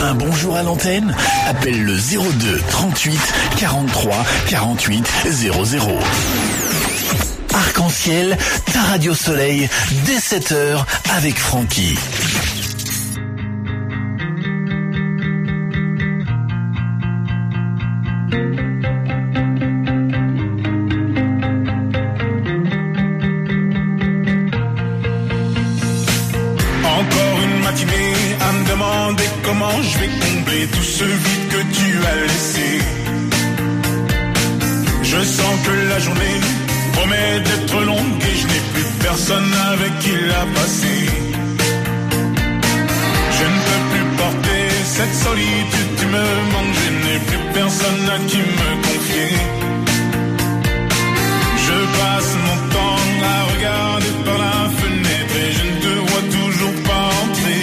un bonjour à l'antenne? Appelle le 02 38 43 48 00. Arc-en-ciel, ta radio soleil, dès 7h avec Francky. Comment je vais combler tout ce vide que tu as laissé? Je sens que la journée promet d'être longue et je n'ai plus personne avec qui la passer. Je ne peux plus porter cette solitude, tu me manques, je n'ai plus personne à qui me confier. Je passe mon temps à regarder par la fenêtre et je ne te vois toujours pas entrer.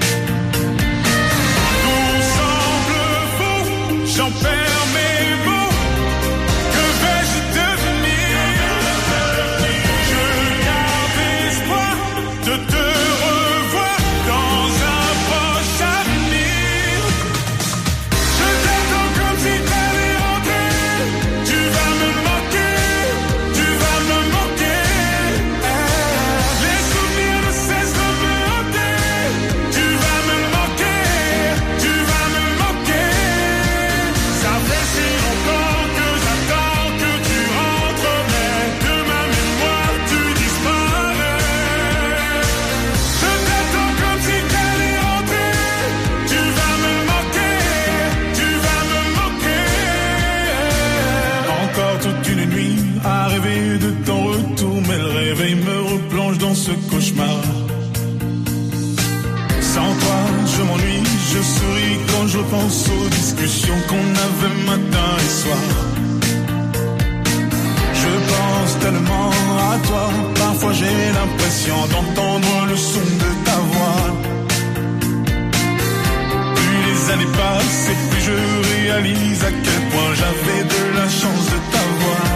J'en perds mes mots, que vais-je devenir? Je garde espoir de te revoir dans un proche avenir. Je t'attends comme si t'allais rentrer. Tu vas me manquer, tu vas me manquer. Les souvenirs ne cessent de me hanter. Tu vas me manquer, tu vas me manquer. Ça fait si longtemps que j'attends que tu rentres, mais de ma mémoire tu disparais. Je t'attends comme si t'allais rentrer. Tu vas me manquer, tu vas me manquer. Encore toute une nuit à rêver de ton retour, mais le réveil me replonge dans ce cauchemar. Sans toi, je m'ennuie, je souris quand je pense aux discussions qu'on avait matin et soir. Je pense tellement à toi, parfois j'ai l'impression d'entendre le son de ta voix. Plus les années passent et plus je réalise à quel point j'avais de la chance de t'avoir.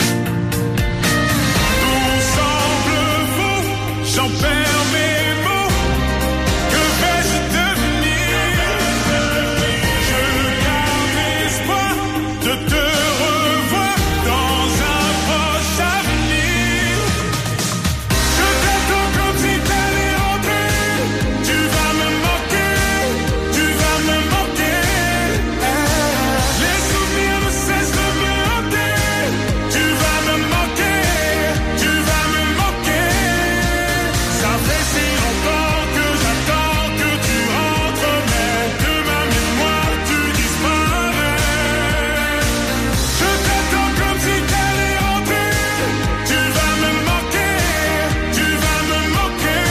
Tout semble faux, j'en perds mes mots. Que vais-je devenir? Je garde espoir de te revoir dans un proche avenir. Je t'attends comme si t'allais rentrer. Tu vas me manquer, tu vas me manquer. Les souvenirs ne cessent de me hanter. Tu vas me manquer, tu vas me manquer. Ça fait si longtemps que j'attends que tu rentres, mais de ma mémoire tu disparais. Je t'attends comme si t'allais rentrer. Tu vas me manquer, tu vas me manquer.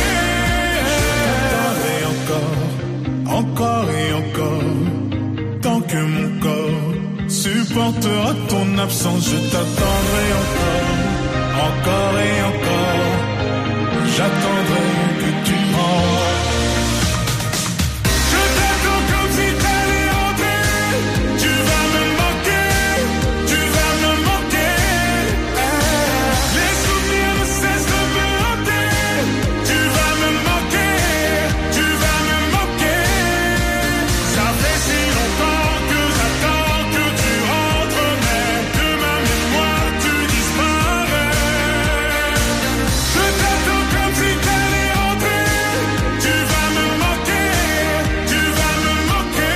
Je t'attendrai encore et encore. Tant que mon corps supportera ton absence, je t'attendrai encore et encore. J'attendrai que tu rentres. Je t'attends comme si t'allais rentrer. Tu vas me manquer, tu vas me manquer. Les souvenirs ne cessent de me hanter. Tu vas me manquer, tu vas me manquer. Ça fait si longtemps que j'attends que tu rentres, mais de ma mémoire tu disparais. Je t'attends comme si t'allais rentrer. Tu vas me manquer, tu vas me manquer.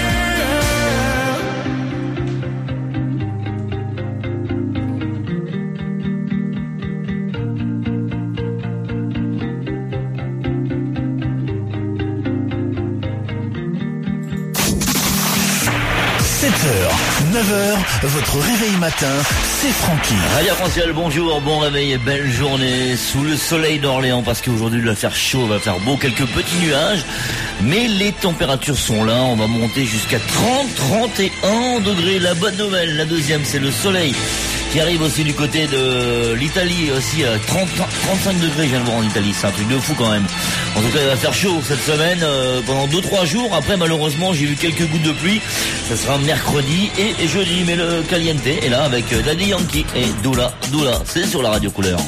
7h, 9h, votre réveil matin, c'est Francky. Radio Arc-en-ciel, bonjour, bon réveil et belle journée sous le soleil d'Orléans parce qu'aujourd'hui il va faire chaud, il va faire beau, quelques petits nuages, mais les températures sont là, on va monter jusqu'à 30-31 degrés. La bonne nouvelle, la deuxième, c'est le soleil qui arrive aussi du côté de l'Italie, aussi à 35 degrés, je viens de voir en Italie, c'est un truc de fou quand même. En tout cas, il va faire chaud cette semaine, pendant 2-3 jours. Après, malheureusement, j'ai vu quelques gouttes de pluie. Ça sera mercredi et jeudi, mais le caliente est là avec Daddy Yankee et Doula, c'est sur la radio couleur.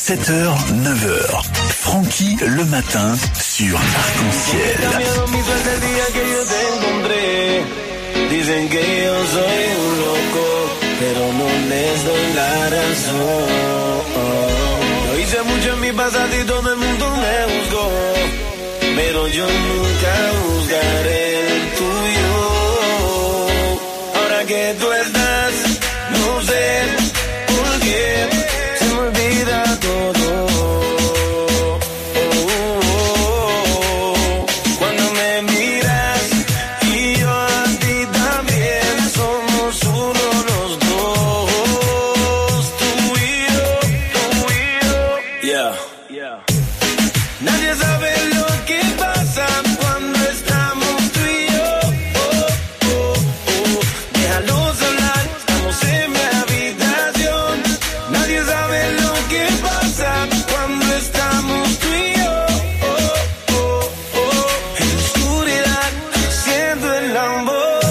7h, 9h. Francky le matin sur Arc-en-Ciel. Dicen que yo soy un loco, pero no les doy la razón. Yo hice mucho en mi pasado y todo el mundo me juzgó, pero yo nunca juzgaré el tuyo. Ahora que tú estás, no sé por qué se me olvida todo. Cuando me miras y yo a ti también somos uno los dos, tú y yo, yeah. Nadie sabe lo que pasa cuando estamos tú y yo. Déjalos hablar, estamos en mi habitación. Nadie sabe lo que pasa cuando estamos tú y yo. En la oscuridad, haciendo el amor.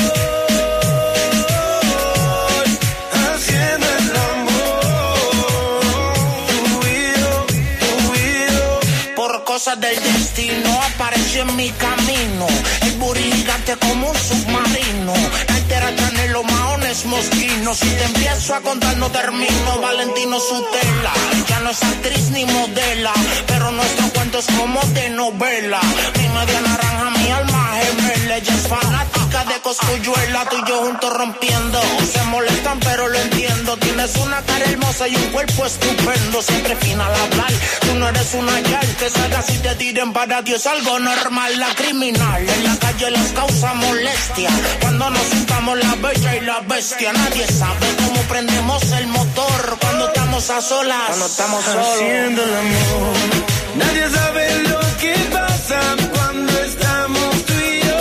Haciendo el amor. Tú y yo. Por cosas del destino apareció en mi camino. El booty gigante como un submarino. La entera en los maones mosquinos. Si te empiezo a contar no termino. Valentino Sutela, ya no es actriz ni modela, pero nuestro cuento es como de novela. Mi media naranja, mi alma gemela. Ella es fanática de Cosculluela. Tú y yo juntos rompiendo. Se molestan pero lo entiendo. Tienes una cara hermosa y un cuerpo estupendo. Siempre fina al hablar. Tú no eres una yal que salgas y te tiren para Dios algo normal. La criminal en la calle les causa molestia. Cuando nos juntamos la bella y la bestia. Nadie sabe cómo prendemos el motor cuando estamos a solas. Cuando estamos solos. Haciendo el amor. Nadie sabe lo que pasa cuando estamos tú y yo.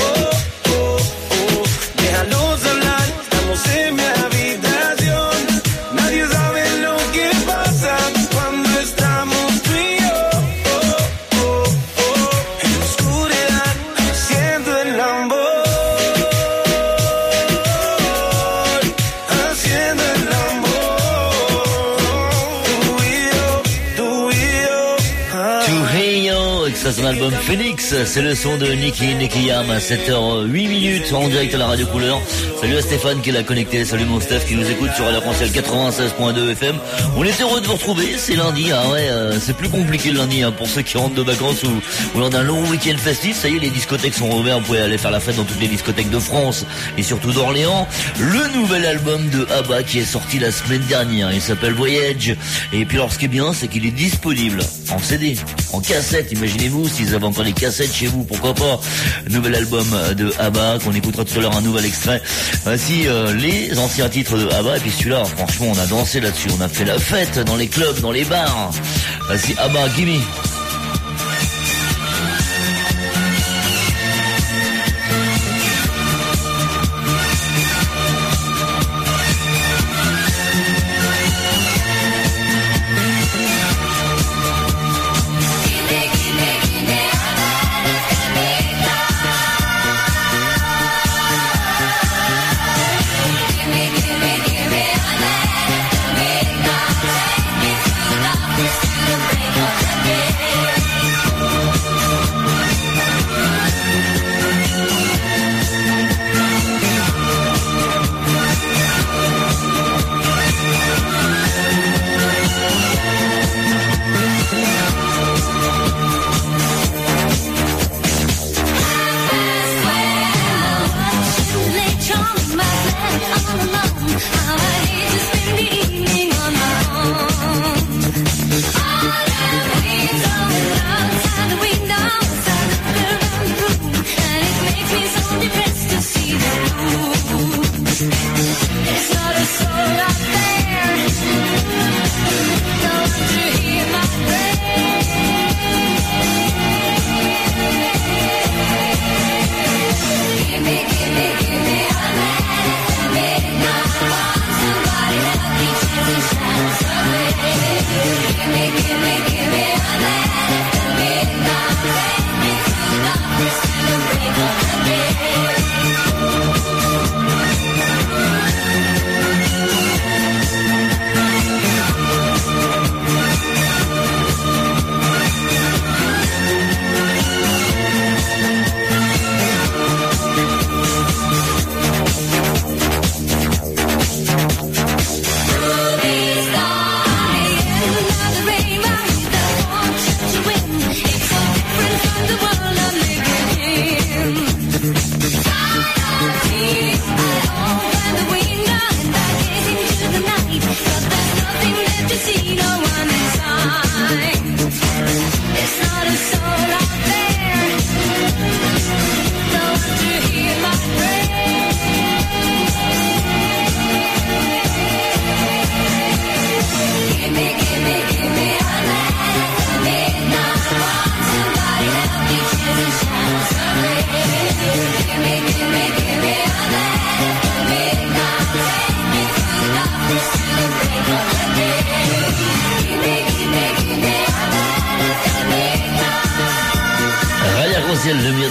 Déjalos hablar, estamos en mi habitación. Nadie sabe lo que pasa cuando estamos tú y yo. En la oscuridad, haciendo el amor. Haciendo el amor. Tú y yo. Tuheyo, extrait de son album Phoenix, c'est le son de Nicky Yam à 7h08 en direct à la Radio Couleur. Salut à Stéphane qui l'a connecté, salut mon Steph qui nous écoute sur Radio Arc-en-Ciel 96.2 FM. On est heureux de vous retrouver, c'est lundi, c'est plus compliqué le lundi pour ceux qui rentrent de vacances ou lors d'un long week-end festif. Ça y est, les discothèques sont ouvertes, vous pouvez aller faire la fête dans toutes les discothèques de France et surtout d'Orléans. Le nouvel album de ABBA qui est sorti la semaine dernière, il s'appelle Voyage. Et puis alors ce qui est bien, c'est qu'il est disponible en CD, en cassette. Imaginez-vous si vous avez encore les cassettes chez vous, pourquoi pas. Nouvel album de ABBA qu'on écoutera tout à l'heure, un nouvel extrait. Voici les anciens titres de ABBA. Et puis celui-là, franchement, on a dansé là-dessus, on a fait la fête dans les clubs, dans les bars. Voici ABBA, Gimme. Give me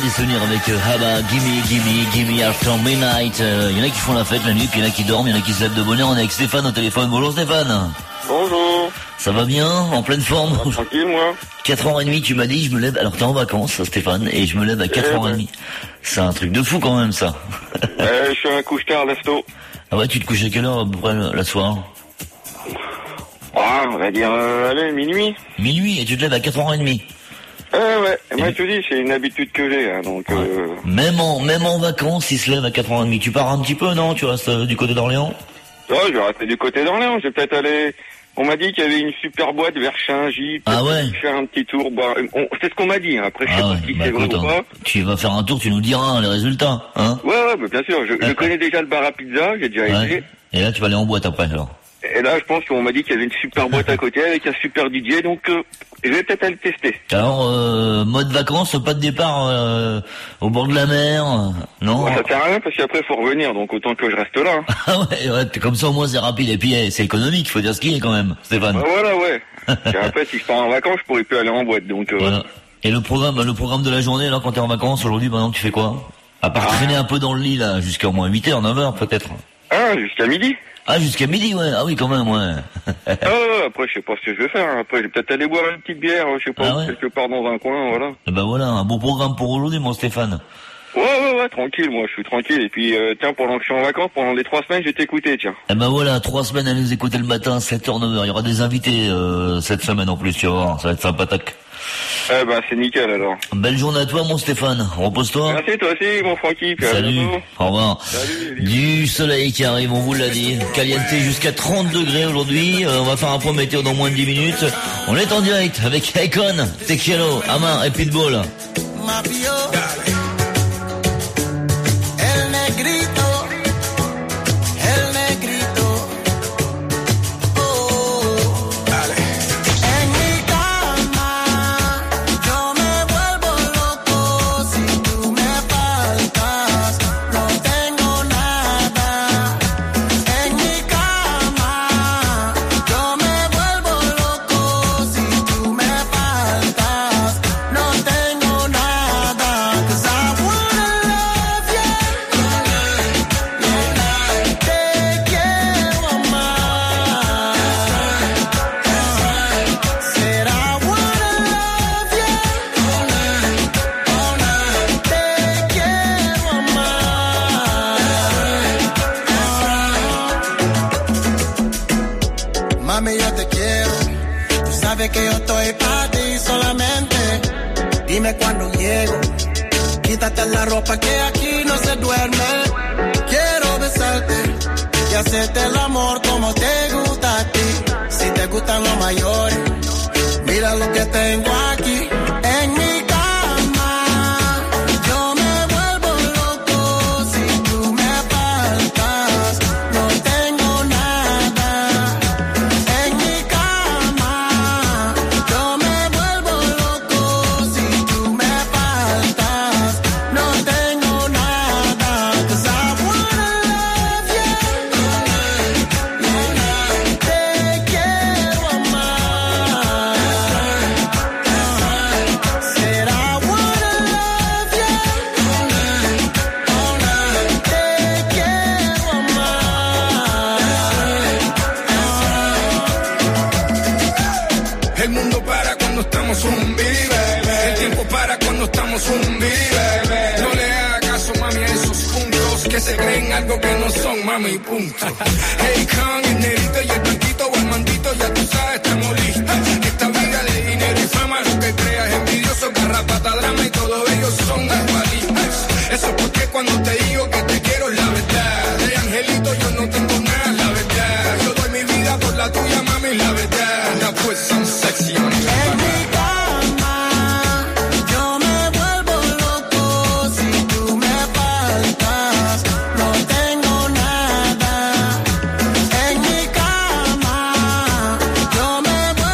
des souvenirs avec Haba, Gimme After Midnight. Il y en a qui font la fête la nuit, puis il y en a qui dorment, il y en a qui se lèvent de bonne heure. On est avec Stéphane au téléphone. Bonjour Stéphane. Bonjour. Ça va bien? En pleine forme? Tranquille, moi. 4h30, tu m'as dit, je me lève. Alors t'es en vacances, Stéphane, et je me lève à 4h30. C'est un truc de fou quand même, ça. Je suis un couche-tard, lève-tôt. Ah ouais, tu te couches à quelle heure à peu près la soir? On va dire, allez, minuit. Minuit, et tu te lèves à 4h30. Ouais, moi je te dis, c'est une habitude que j'ai, hein, donc... Ouais. Même en vacances, il se lève à 4h30. Tu pars un petit peu, non? Tu restes du côté d'Orléans? Ouais, je vais rester du côté d'Orléans, je vais peut-être aller... On m'a dit qu'il y avait une super boîte vers Chingy. Ah ouais? Faire un petit tour, c'est ce qu'on m'a dit, hein. Après je sais pas si c'est vrai ou pas. Tu vas faire un tour, tu nous diras les résultats, hein? Ouais, bien sûr, je connais déjà le bar à pizza, j'ai déjà été. Et là tu vas aller en boîte après, alors? Et là, je pense qu'on m'a dit qu'il y avait une super boîte à côté avec un super DJ, donc je vais peut-être aller le tester. Alors, mode vacances, pas de départ au bord de la mer, non? Ouais, ça sert à rien parce qu'après faut revenir, donc autant que je reste là. Hein. Ah ouais, comme ça au moins c'est rapide et puis c'est économique, faut dire ce qu'il y a quand même, Stéphane. Voilà, ouais. Et après, si je pars en vacances, je pourrais plus aller en boîte, donc. Voilà. Et le programme de la journée, là, quand t'es en vacances aujourd'hui, par exemple, tu fais quoi? À part traîner un peu dans le lit là, jusqu'à au moins 8h, 9h peut-être. Ah, jusqu'à midi. Ah, jusqu'à midi, ouais. Ah oui, quand même, ouais. Après, je sais pas ce que je vais faire. Après, je vais peut-être aller boire une petite bière, je sais pas, quelque part dans un coin, voilà. Et ben voilà, un bon programme pour aujourd'hui, mon Stéphane. Ouais, tranquille, moi, je suis tranquille. Et puis, tiens, pendant que je suis en vacances, pendant les 3 semaines, je vais t'écouter, tiens. Eh ben voilà, 3 semaines à nous écouter le matin, 7h, 9h. Il y aura des invités cette semaine en plus, tu vas voir, ça va être sympathique. Eh ben, c'est nickel, alors. Belle journée à toi, mon Stéphane. Repose-toi. Merci, toi aussi, mon Francky. Salut. Au revoir. Salut. Du soleil qui arrive, on vous l'a dit. Caliente jusqu'à 30 degrés aujourd'hui. On va faire un point météo dans moins de 10 minutes. On est en direct avec Akon, Tequielo, Amar et Pitbull. Que yo estoy para ti solamente. Dime cuando llego. Quítate la ropa que aquí no se duerme. Quiero besarte y hacerte el amor como te gusta a ti. Si te gustan los mayores, mira lo que tengo aquí en mi cama. Yo me vuelvo loco si tú me faltas. No tengo nada en mi cama. Yo me vuelvo loco si tú me faltas. No tengo nada. 'Cause I wanna love you. Te quiero amar. Said I wanna love you. Te quiero amar. El mundo para cuando estamos un vive. El tiempo para cuando estamos un vive. No le haga caso, mami, a esos puntos que se creen algo que no son, mami, punto. Hey, Khan, el negrito y el blanquito o el mandito, ya tú sabes, estamos listos. Esta vida de dinero y fama, lo que creas, envidioso, garrapata, drama y todos ellos son igualitos. Eso es porque cuando te digo que te quiero es la verdad. De angelito yo no tengo nada, la verdad. Yo doy mi vida por la tuya, mami, la verdad. Now put some sexy on it. En mi cama, yo me vuelvo loco si tú me faltas. No tengo nada. En mi cama, yo me vuelvo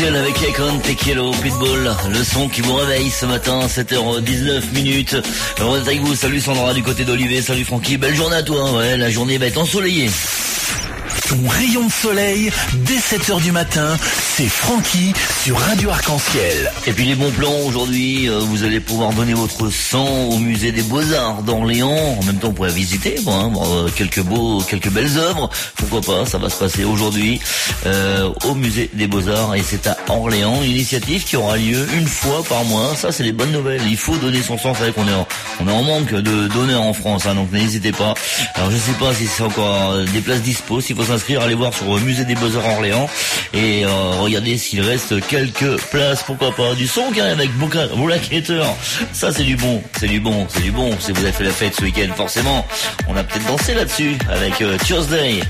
Arc-en-Ciel avec Akon, Tequilo, Pitbull, le son qui vous réveille ce matin, 7h19. Heureux d'être avec vous, salut Sandra du côté d'Olivier, salut Francky, belle journée à toi, ouais, la journée va être ensoleillée. Ton rayon de soleil, dès 7h du matin, c'est Francky sur Radio Arc-en-Ciel. Et puis les bons plans aujourd'hui, vous allez pouvoir donner votre sang au musée des Beaux-Arts d'Orléans. En même temps, vous pourrez visiter quelques belles œuvres. Pourquoi pas, ça va se passer aujourd'hui au musée des Beaux-Arts et c'est à Orléans. Une initiative qui aura lieu une fois par mois. Ça, c'est les bonnes nouvelles. Il faut donner son sang. Vous savez qu'on est en manque de donneurs en France, hein, donc n'hésitez pas. Alors je sais pas si c'est encore des places dispo, s'il faut s'inscrire, allez voir sur le musée des Beaux-Arts Orléans et regardez s'il reste quelques places, pourquoi pas. Du son qui arrive avec Black Hater, ça c'est du bon. Si vous avez fait la fête ce week-end, forcément, on a peut-être dansé là-dessus avec Tuesday.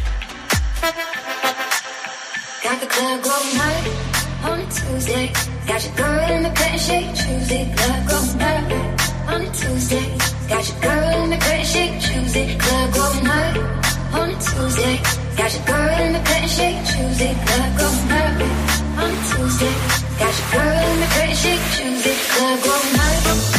Got the club going high on a Tuesday. Got your girl in the cut shake Tuesday. Club going high on a Tuesday. Got your girl in the cut shake Tuesday. Club going high on a Tuesday. Got your girl in the cut shake Tuesday. Club going high on a Tuesday. Got your girl in the cut shake Tuesday. Club going high.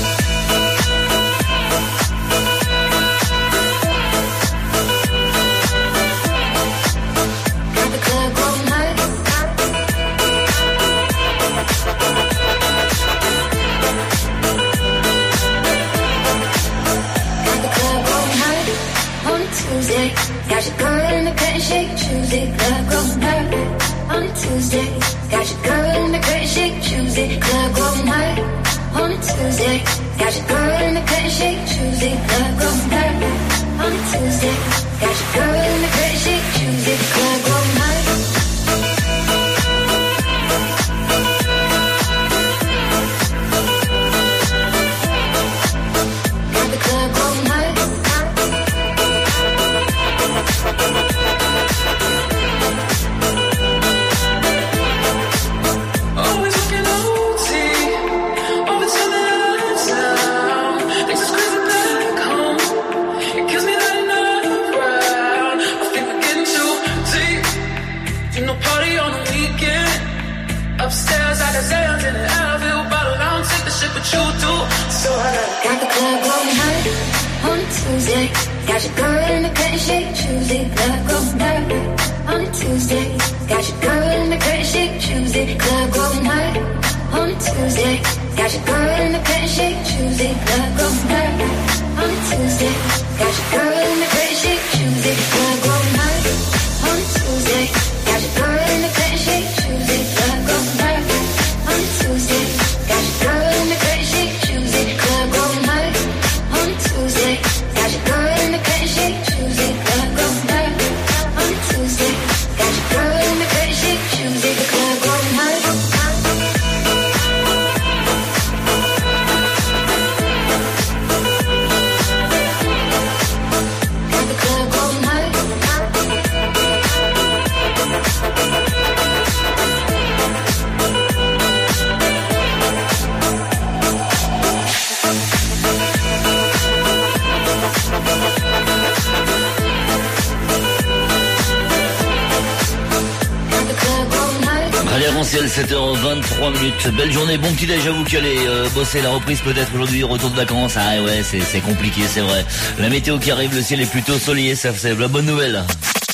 Got your girl in the cut and shake Tuesday. Club going high on a Tuesday. Got your girl in the cut and shake Tuesday. Club going high on a Tuesday. Got your girl in the cut and shake Tuesday. Club going high on a Tuesday. Got your girl in the cut and shake Tuesday. Club going high. Got the club going high. Upstairs, I got sales in the Advil bottle. I don't take the shit, but you do. So got the club going high on a Tuesday. Got your girl in the cut and shake Tuesday. Club going high on a Tuesday. Got your girl in the cut and shake Tuesday. Club going high on a Tuesday. Got your girl in the cut and shake Tuesday. Club going high on a Tuesday. Got your girl in the cut and shake Tuesday. Club going high on a Tuesday. Got your girl in the cut and shake Tuesday. Club going high on a Tuesday. Got your girl in the cut and shake Tuesday. Club going high on a Tuesday. Got your girl in the cut and shake Tuesday. Club going high on a Tuesday. Got your girl in the cut and shake Tuesday. The club going high. Got the club going high. Allez, Arc-en-Ciel, 7h23. Belle journée, bon petit déj à vous qui allez bosser la reprise peut-être aujourd'hui, retour de vacances. Ah ouais, c'est compliqué, c'est vrai. La météo qui arrive, le ciel est plutôt soleillé, ça c'est la bonne nouvelle.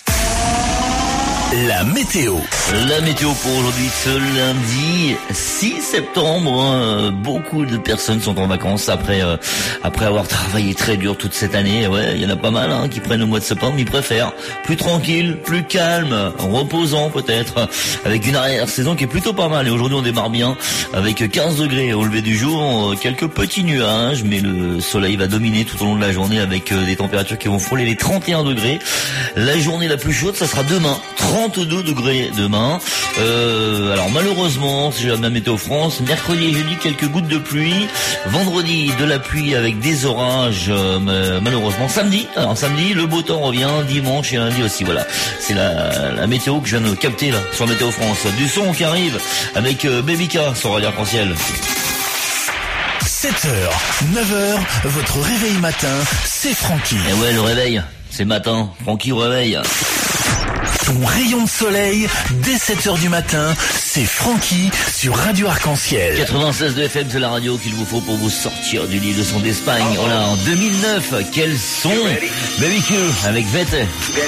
La météo. La météo pour aujourd'hui, ce lundi 6 septembre. Beaucoup de personnes sont en vacances après avoir travaillé très dur toute cette année. Ouais, il y en a pas mal qui prennent le mois de septembre. Ils préfèrent plus tranquille, plus calme, reposant peut-être, avec une arrière-saison qui est plutôt pas mal. Et aujourd'hui, on démarre bien avec 15 degrés au lever du jour, quelques petits nuages, mais le soleil va dominer tout au long de la journée avec des températures qui vont frôler les 31 degrés. La journée la plus chaude, ça sera demain. 32 degrés demain. Alors malheureusement, si j'ai la météo France, mercredi et jeudi quelques gouttes de pluie, vendredi de la pluie avec des orages, malheureusement samedi. Alors samedi le beau temps revient, dimanche et lundi aussi. Voilà, c'est la météo que je viens de capter là sur Météo France. Du son qui arrive avec Babyka sur Radio Arc-en-Ciel. 7h, 9h, votre réveil matin, c'est Francky. Et ouais, le réveil, c'est matin. Francky au réveil. Ton rayon de soleil, dès 7h du matin, c'est Francky sur Radio Arc-en-Ciel. 96 de FM, c'est la radio qu'il vous faut pour vous sortir du lit de son d'Espagne. Voilà, en 2009, quel son. Baby Q avec Vete.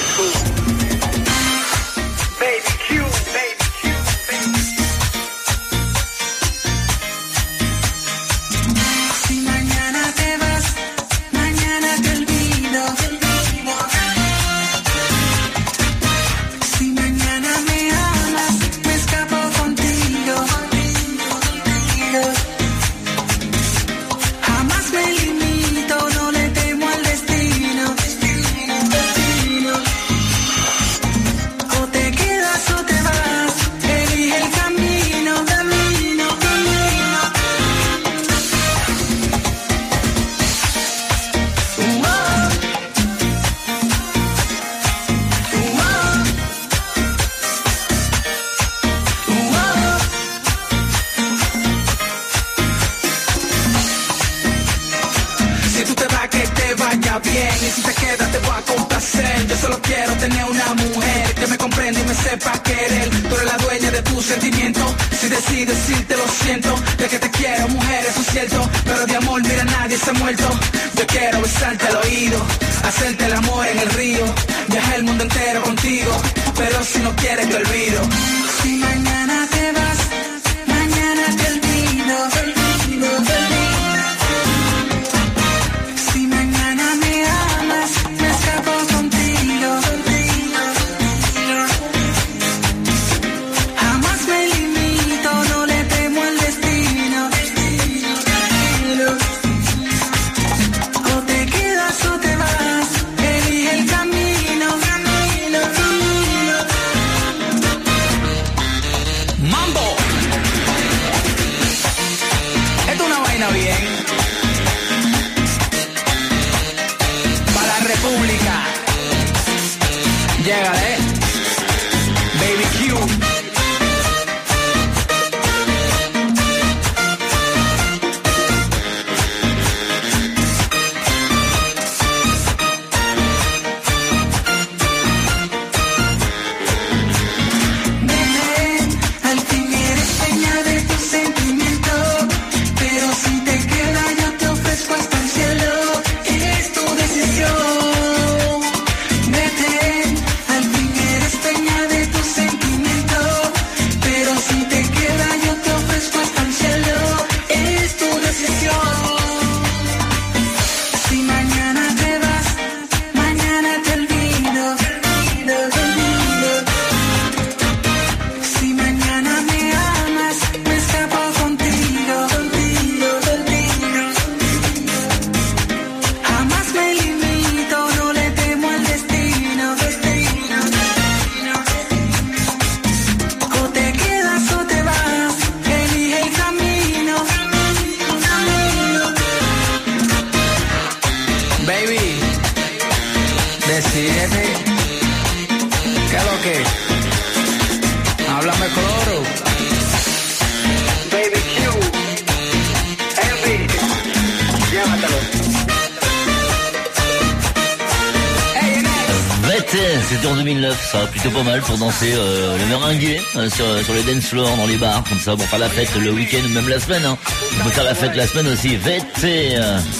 C'était en 2009, ça, plutôt pas mal pour danser le meringué sur les dance floors, dans les bars, comme ça, pour faire la fête le week-end ou même la semaine. Hein. On peut faire la fête la semaine aussi. Vete.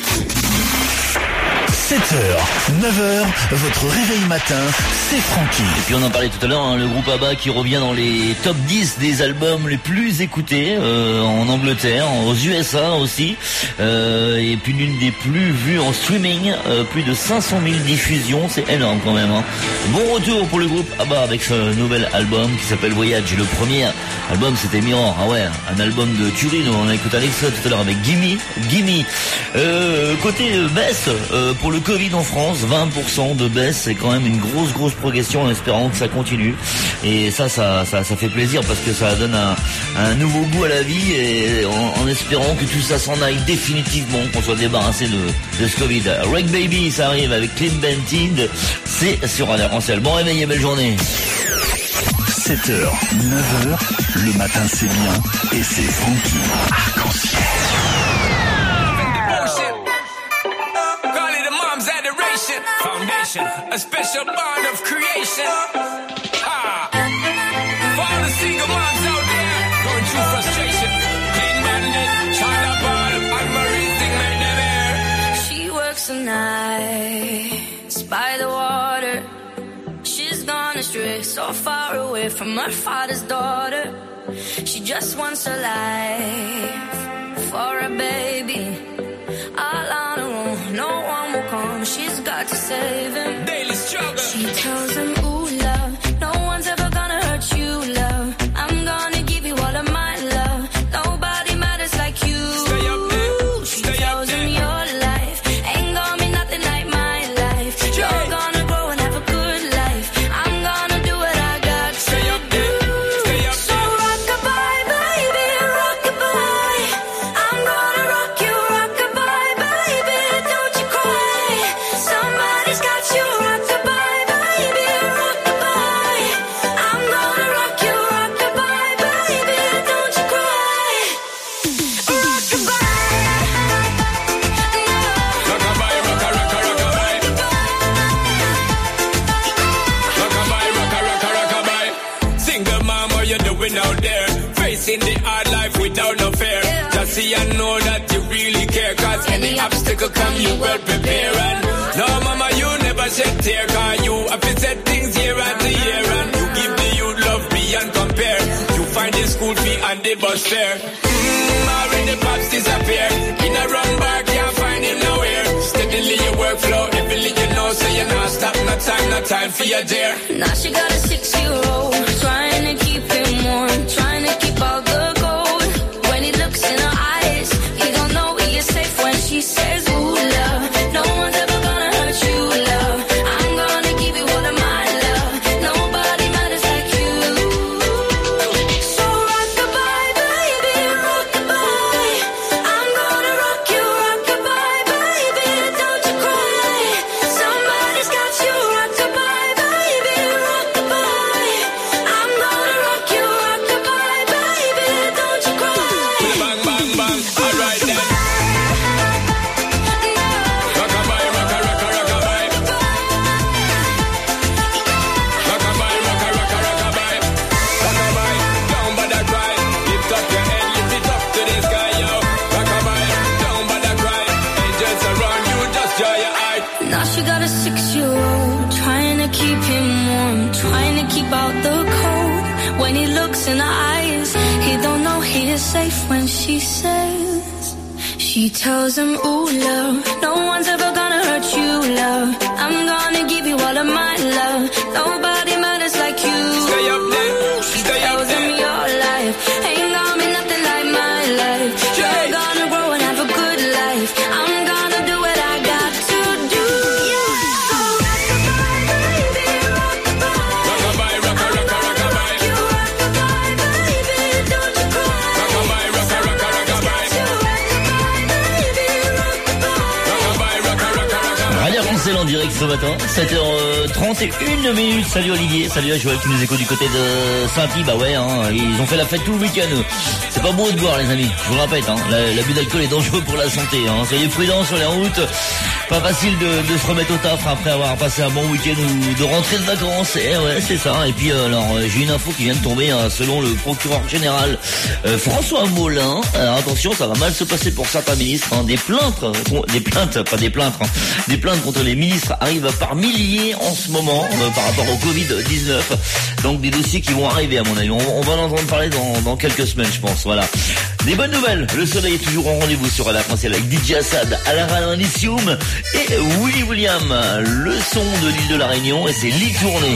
7h, 9h, votre réveil matin, c'est Francky. Et puis on en parlait tout à l'heure, hein, le groupe ABBA qui revient dans les top 10 des albums les plus écoutés en Angleterre, aux USA aussi, et puis l'une des plus vues en streaming, plus de 500 000 diffusions, c'est énorme quand même. Hein. Bon retour pour le groupe ABBA avec ce nouvel album qui s'appelle Voyage. Le premier album c'était Mirror, ah ouais, un album de Turin, on a écouté un extrait tout à l'heure avec Gimme. Côté baisse, pour le Covid en France, 20% de baisse, c'est quand même une grosse progression en espérant que ça continue. Et ça fait plaisir parce que ça donne un nouveau goût à la vie et en espérant que tout ça s'en aille définitivement, qu'on soit débarrassé de ce Covid. Reg Baby, ça arrive avec Clean Bandit, c'est sur Radio Arc-en-Ciel. Bon réveil et belle journée. 7h, 9h, le matin c'est bien et c'est Francky. Arc-en-Ciel. Foundation, a special bond of creation. For all the single moms out there, so far away from her father's daughter. She just wants a life for a baby. All on her own, no one will come. She's got to save him. Daily struggle. She tells him, ooh, love, no one's ever gonna hurt you, love. I'm gonna give you all of my love. Nobody matters like you. Stay up there. She Stay tells up there. him your life ain't gonna be nothing like my life. You're gonna grow and have a good life. I'm gonna do what I got to Stay up there. Stay up So rock-a-bye, baby, rock-a-bye. I'm gonna rock you, rock-a-bye, baby, don't you cry. Somebody's got you, rock-a-bye, baby, rock-a-bye. I'm gonna rock you, rock-a-bye, baby, don't you cry. Rock-a-bye. Rock-a-bye, rock-a-rock-a-rock-a-bye. Rock-a-bye, rock-a-rock-a-rock-a-bye. Single mom, what you doing out there? Facing the hard life without no fear. Just see and know that you really care. Cause any obstacle come, you well prepare. And no, mama, you never shed tear. Cause you have to set things year after year. And you give the youth love beyond compare. You find the school fee and the bus fare. Already pops disappear. In a run bar, can't find him nowhere. Steadily your workflow, everything you know. So you not stop, no time for your dear. Now she got a 6-year-old, trying to keep him warm, trying to keep all the gold. When he looks in her eyes, he don't know he is safe when she says, ooh, love, no one's ever gonna hurt you, love. I'm gonna give you all of my love. Nobody matters like you. So rock-a-bye, baby, rock-a-bye. I'm gonna rock you, rock-a-bye, baby, don't you cry. Somebody's got you, rock-a-bye, baby, rock-a-bye. I'm gonna rock you, rock-a-bye, baby, don't you cry. Bang, bang, bang. Alright then. Rock-a-bye, rock-a-rock-a-rock-a-bye. Rock-a-bye, rock-a-rock-a-rock-a-bye. Rock-a-bye, don't bother cry. Lift up your head, lift it up to the sky, yo. Rock-a-bye, don't bother cry. Angels around you, just draw your eye. Now she got a 6-year-old, trying to keep him warm, trying to keep out the cold. When he looks in her eyes, he don't know he is safe when she says. She tells him, ooh, love, no one's ever gonna hurt you, love. I'm gonna give you all of my love. Nobody matters like you. Stay up there. She Stay up tells him there. your life ain't gonna be nothing like my life. You're gonna grow and have a good life. I'm gonna do what I got to do. So rock-a-bye, baby, rock-a-bye. Rock-a-bye, rock-a-rock-a-rock-a-bye. You rock-a-bye, baby, don't you cry. Rock-a-bye, rock-a-rock-a-rock-a-bye. Rock-a-bye, rock-a-rock-a-rock-a-bye. Radio Arc-en-Ciel en direct ce matin, 7h31. Salut Olivier, salut à Joël qui nous écoute du côté de Saint-Pie. Bah ouais, hein, ils ont fait la fête tout le week-end. C'est pas beau de voir les amis, je vous répète, hein, l'abus d'alcool est dangereux pour la santé. Hein. Soyez prudents sur les routes, pas facile de se remettre au taf après avoir passé un bon week-end ou de rentrer de vacances. Et ouais, c'est ça. Et puis alors, j'ai une info qui vient de tomber, hein, selon le procureur général François Molin. Alors attention, ça va mal se passer pour certains ministres. Hein. Des plaintes contre les ministres arrivent par milliers en ce moment par rapport au Covid-19. Donc des dossiers qui vont arriver à mon avis. On va en entendre parler dans quelques semaines, je pense. Voilà. Des bonnes nouvelles. Le soleil est toujours en rendez-vous sur Radio Arc-en-Ciel avec DJ Assad, Alara Indicium et Willy William. Le son de l'île de la Réunion et c'est l'île tournée.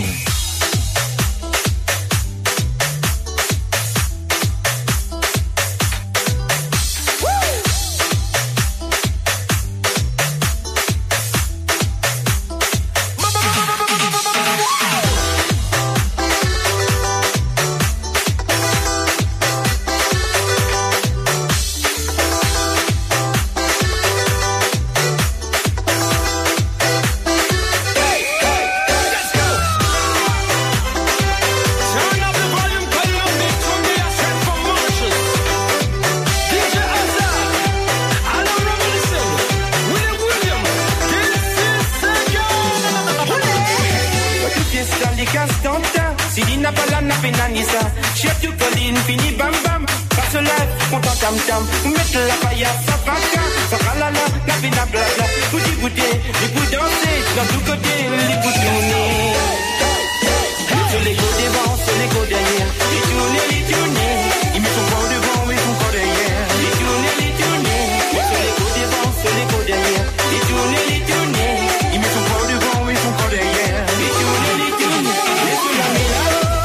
Sur les côtes devant, sur les côtes derrière. Les tourner. Il met son corps devant, mais son corps derrière. Les tourner. Mais sur les côtes devant, sur les côtes derrière. Les tourner. Il met son corps devant, mais son corps derrière. Les tourner. Les sur la méla.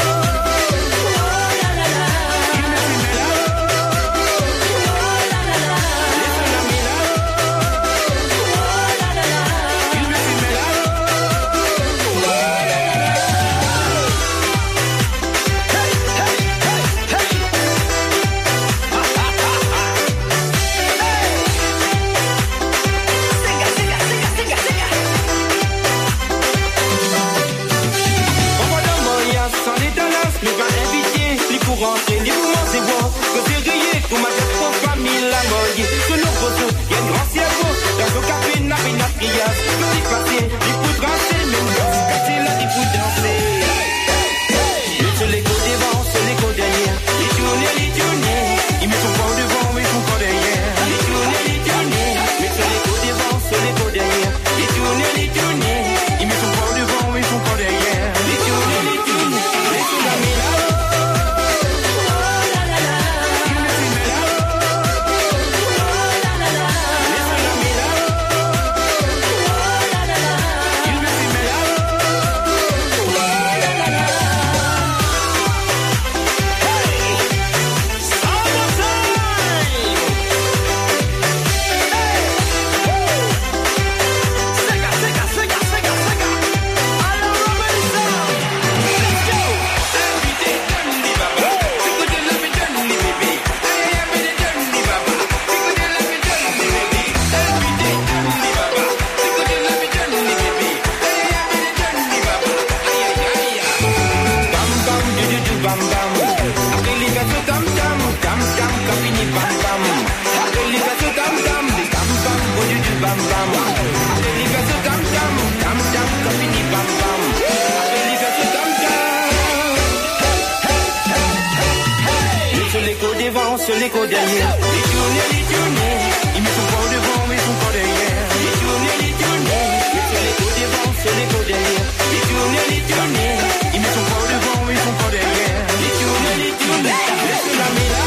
Sur les côtes derrière. Les tourner. Il met son corps devant, mais son corps derrière. Les tourner. Mais sur les côtes devant, sur les côtes derrière. Les tourner. Il met son corps devant, mais son corps derrière. Les tourner. Mais sur la méla.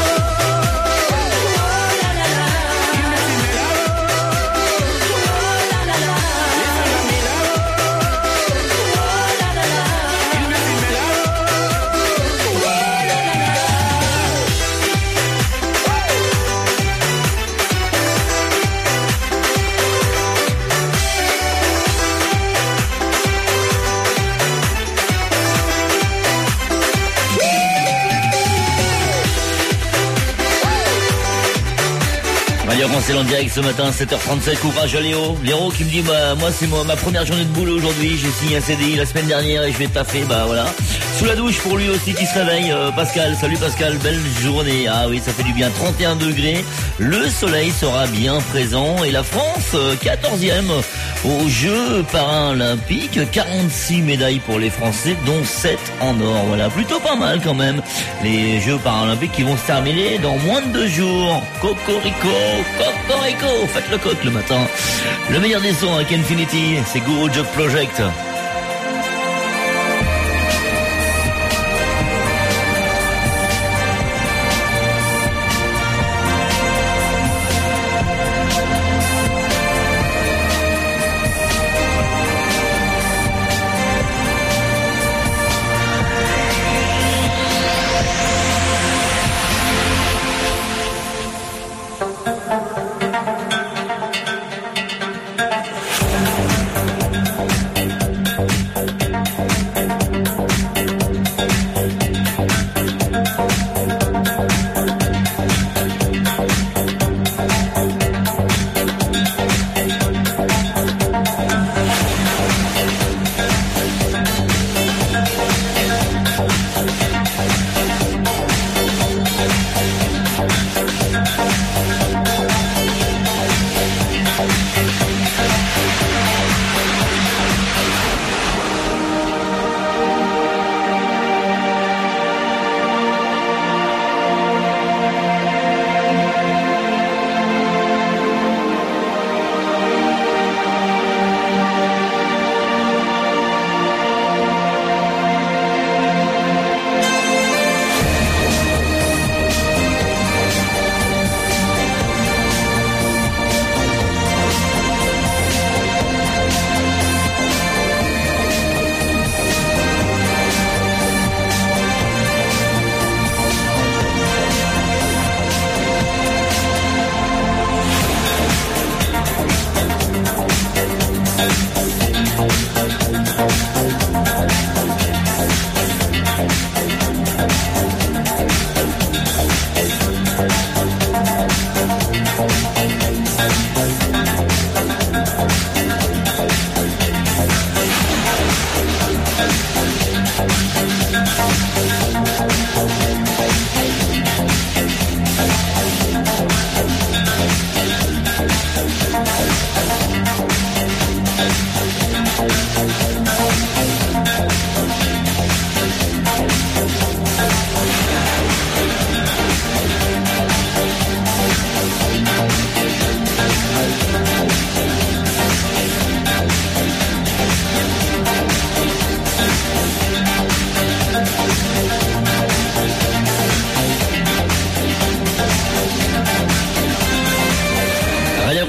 C'est en direct ce matin, 7h37, courage à Léo. Léo qui me dit, moi c'est ma première journée de boulot aujourd'hui, j'ai signé un CDI la semaine dernière et je vais taffer, voilà. Sous la douche pour lui aussi qui se réveille, Pascal, salut Pascal, belle journée. Ah oui, ça fait du bien, 31 degrés, le soleil sera bien présent et la France, 14e aux Jeux paralympiques, 46 médailles pour les Français, dont 7 en or, voilà, plutôt pas mal quand même. Les Jeux paralympiques qui vont se terminer dans moins de 2 jours. Cocorico, faites le coq le matin. Le meilleur des sons avec Infinity, c'est Guru Job Project.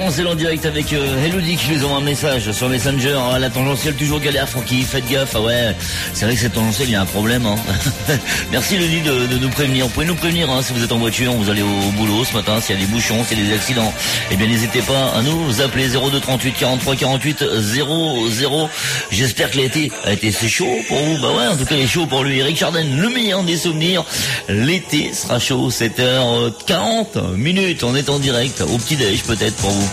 Arc-en-Ciel en direct avec Elodie qui nous envoie un message sur Messenger. La tangentielle toujours galère, Francky, faites gaffe. Ah ouais, c'est vrai que cette tangentielle, il y a un problème. Hein. Merci Elodie de nous prévenir. Vous pouvez nous prévenir si vous êtes en voiture, vous allez au boulot ce matin, s'il y a des bouchons, s'il y a des accidents. Eh bien n'hésitez pas à nous appeler 02 38 43 48 00. J'espère que l'été a été assez chaud pour vous. Bah ouais, en tout cas il est chaud pour lui. Eric Chardin, le meilleur des souvenirs. L'été sera chaud, 7h40 minutes. On est en direct au petit-déj peut-être pour vous.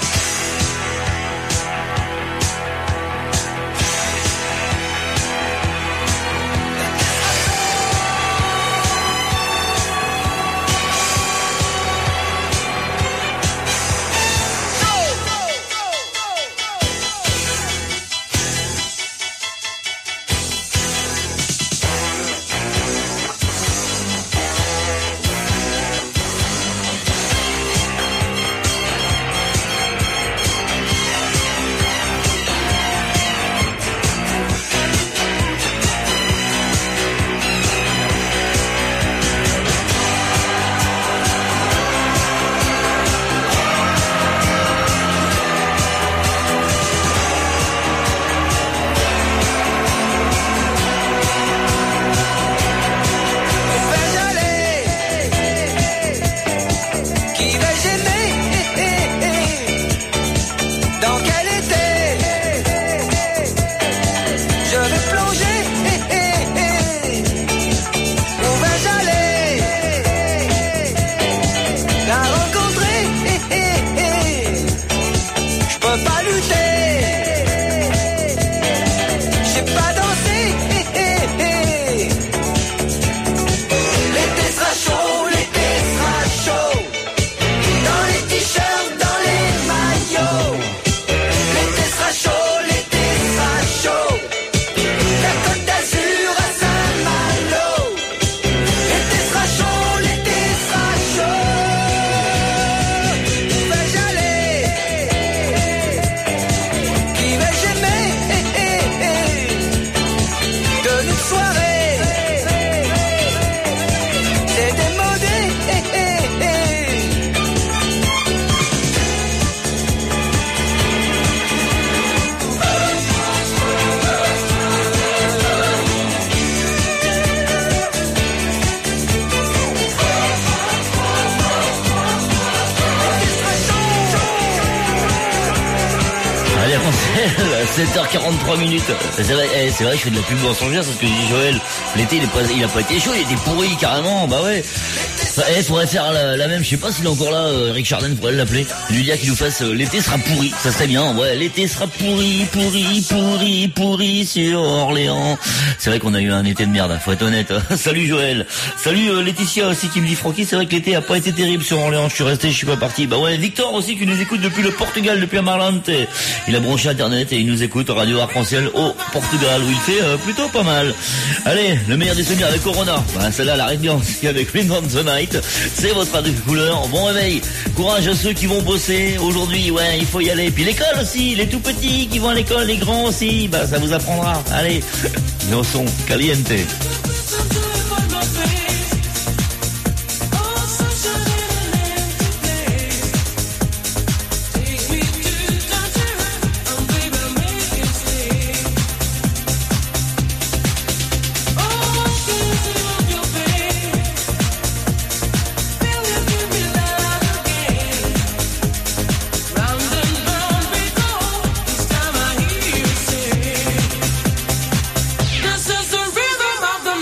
Allez, 7h43 minutes. C'est vrai, je fais de la pub mensongère, c'est ce que dit Joël. L'été, il a pas été chaud, il était pourri carrément, bah ouais. Faudrait faire la même, je sais pas s'il est encore là, Eric Chardin, faudrait l'appeler, lui dire qu'il nous fasse l'été sera pourri, ça serait bien, ouais, l'été sera pourri sur Orléans. C'est vrai qu'on a eu un été de merde, faut être honnête. Salut Joël, salut Laetitia aussi qui me dit Francky, c'est vrai que l'été a pas été terrible sur Orléans, je suis resté, je suis pas parti. Bah ouais, Victor aussi qui nous écoute depuis le Portugal, depuis Amarante. Il a branché internet et il nous écoute Radio Arc-en-Ciel au Portugal où il fait plutôt pas mal. Allez, le meilleur des souvenirs avec Corona. Bah celle-là, la réunion, c'est avec Wind on the Night. C'est votre radio couleur. Bon réveil. Courage à ceux qui vont bosser aujourd'hui. Ouais, il faut y aller. Puis l'école aussi. Les tout petits qui vont à l'école, les grands aussi. Bah, ça vous apprendra. Allez. Nos sons caliente. This is the rhythm of the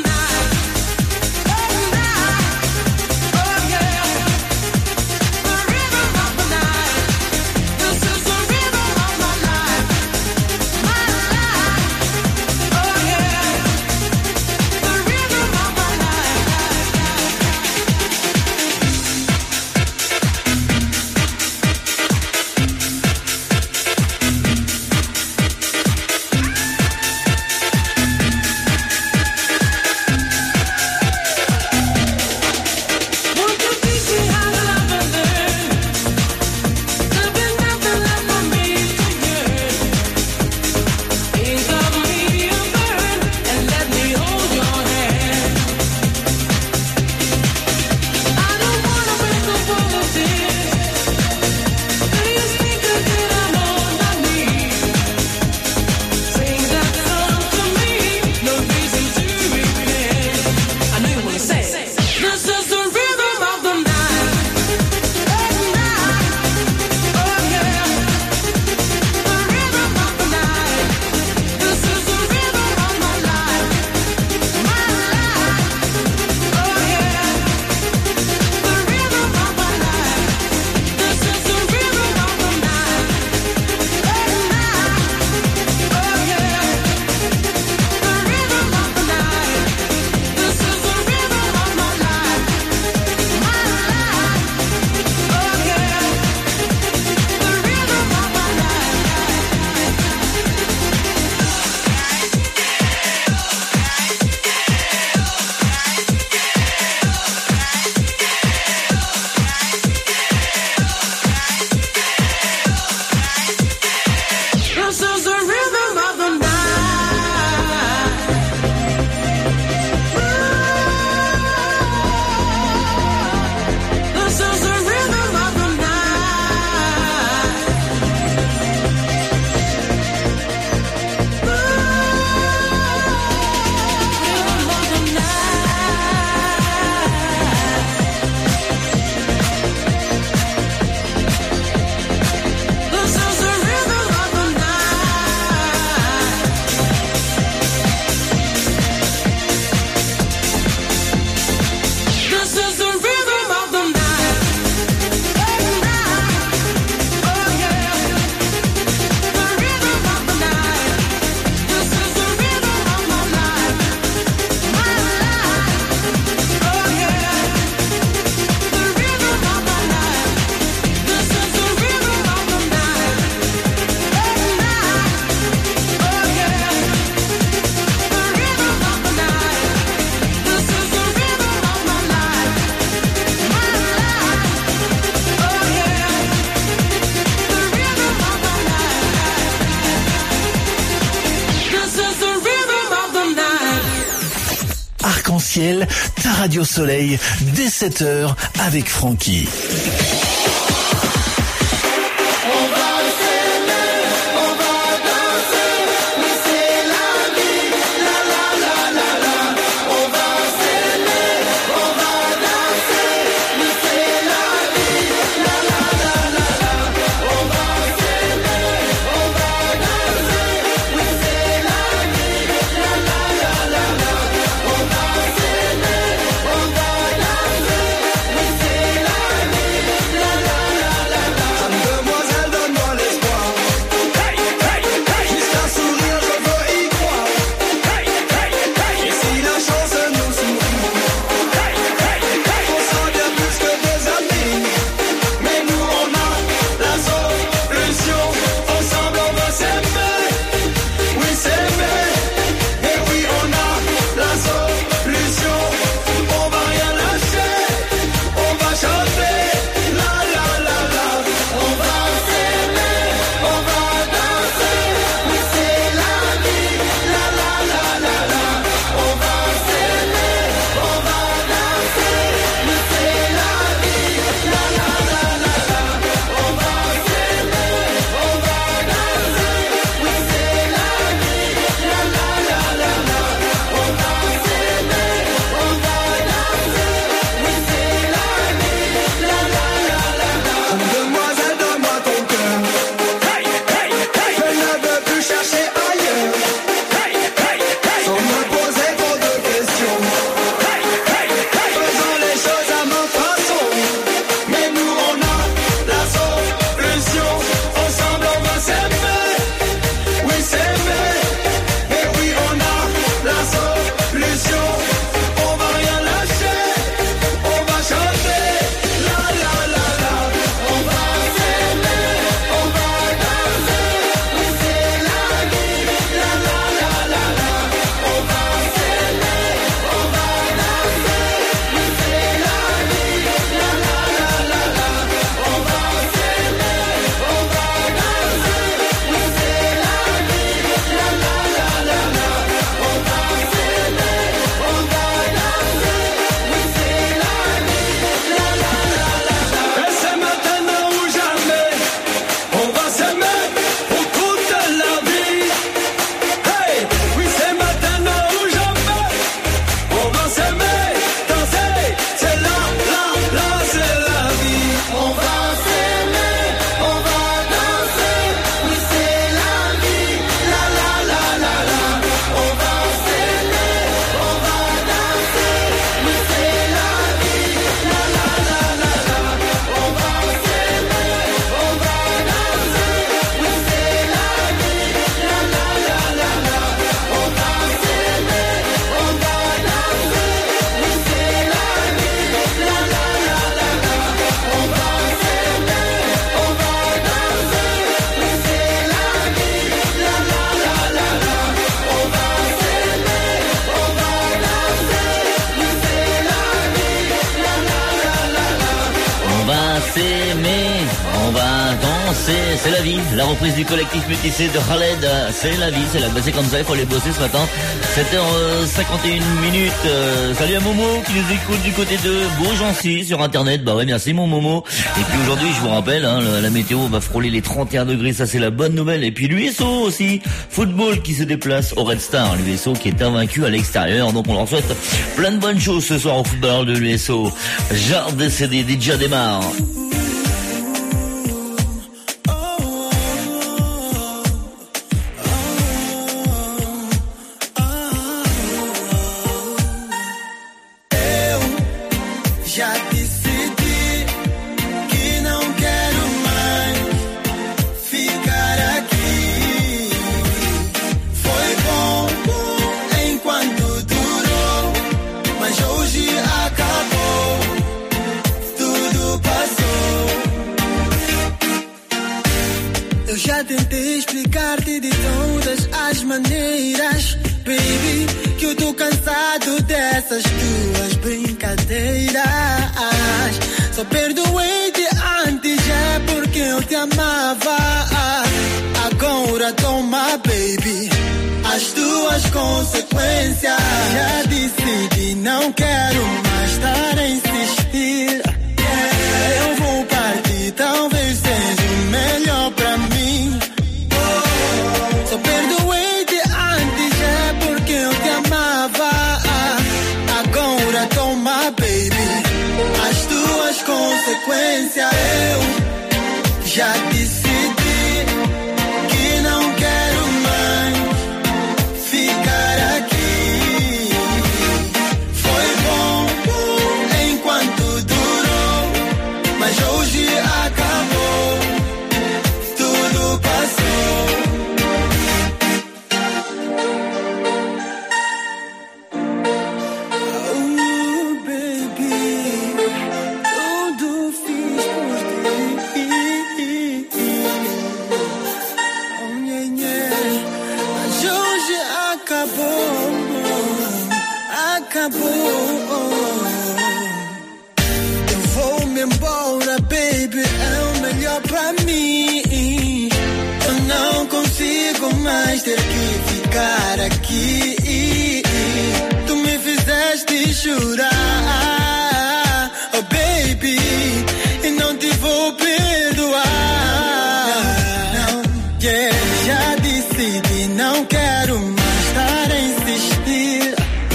Essentiel, ta radio soleil, dès 7h avec Francky. C'est la vie, la reprise du collectif métissé de Khaled, c'est la vie, c'est comme ça, il faut aller bosser ce matin. 7h51 minutes. Salut à Momo qui nous écoute du côté de Beaugency sur internet. Bah ouais, merci mon Momo. Et puis aujourd'hui, je vous rappelle, la météo va frôler les 31 degrés, ça c'est la bonne nouvelle. Et puis l'USO aussi, football qui se déplace au Red Star, l'USO qui est invaincu à l'extérieur. Donc on leur souhaite plein de bonnes choses ce soir au football de l'USO. Jardin CD, déjà démarre. as tuas consequências. Já decidi, não quero mais estar a insistir. Eu vou partir, talvez seja o melhor pra mim. Só perdoei-te antes, é porque eu te amava. Agora toma, baby, as tuas consequências. Eu já decidi que não quero mais ficar aqui. Foi bom enquanto durou, mas hoje acabou, tudo passou. Eu vou-me embora, baby, é o melhor pra mim. Eu não consigo mais ter que ficar aqui. Tu me fizeste chorar, oh baby, e não te vou perdoar. Não, yeah, já decidi, não quero mais estar a insistir.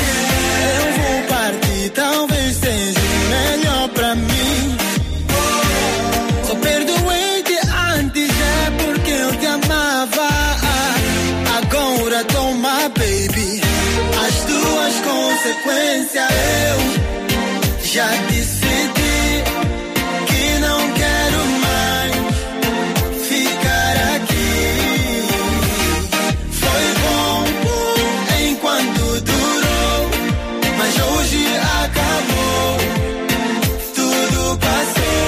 Talvez seja o melhor pra mim. Só perdoei-te antes, é porque eu te amava. Agora toma, baby, as tuas consequências. Eu já decidi que não quero mais ficar aqui. Foi bom enquanto durou, mas hoje acabou, tudo passou.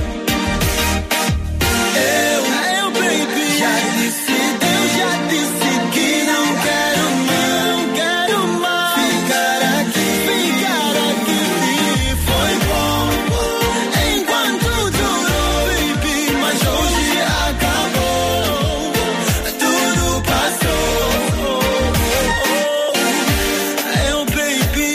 Eu, baby, já decidi que não quero mais ficar aqui. Foi bom enquanto durou, baby, mas hoje acabou, tudo passou. Eu, baby.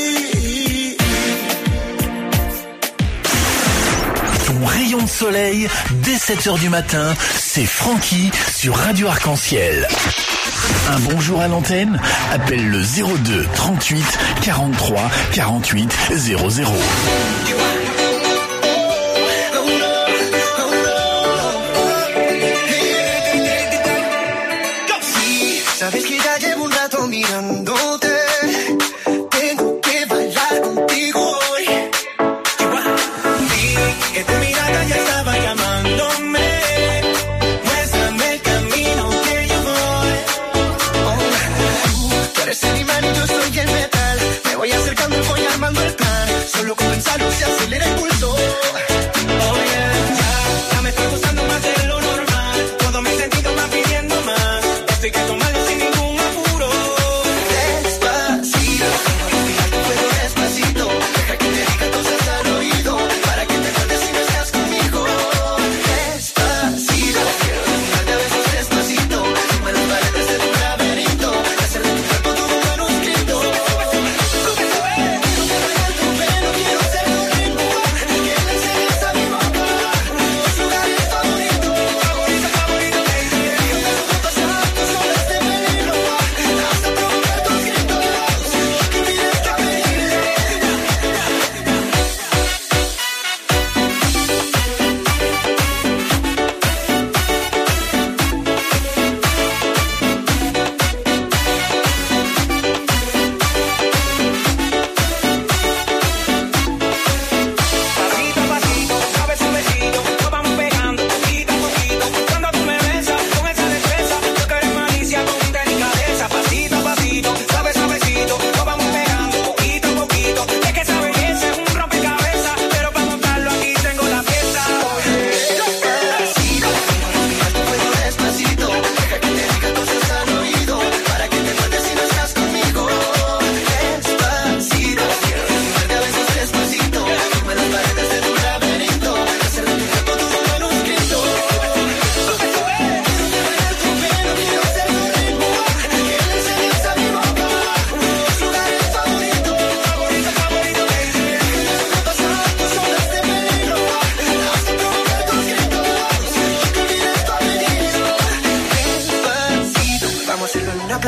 Rayon de soleil, dès 7h du matin, c'est Francky sur Radio Arc-en-Ciel. Un bonjour à l'antenne, appelle le 02 38 43 48 00. Sabes que ya llevo un rato mirándote. Tengo que bailar contigo hoy. Que tu mirada ya estaba llamándome. Muéstrame el camino que yo voy. Tú eres el imán y yo soy el metal. Me voy acercando y voy armando el plan. Solo con pensarlo se hace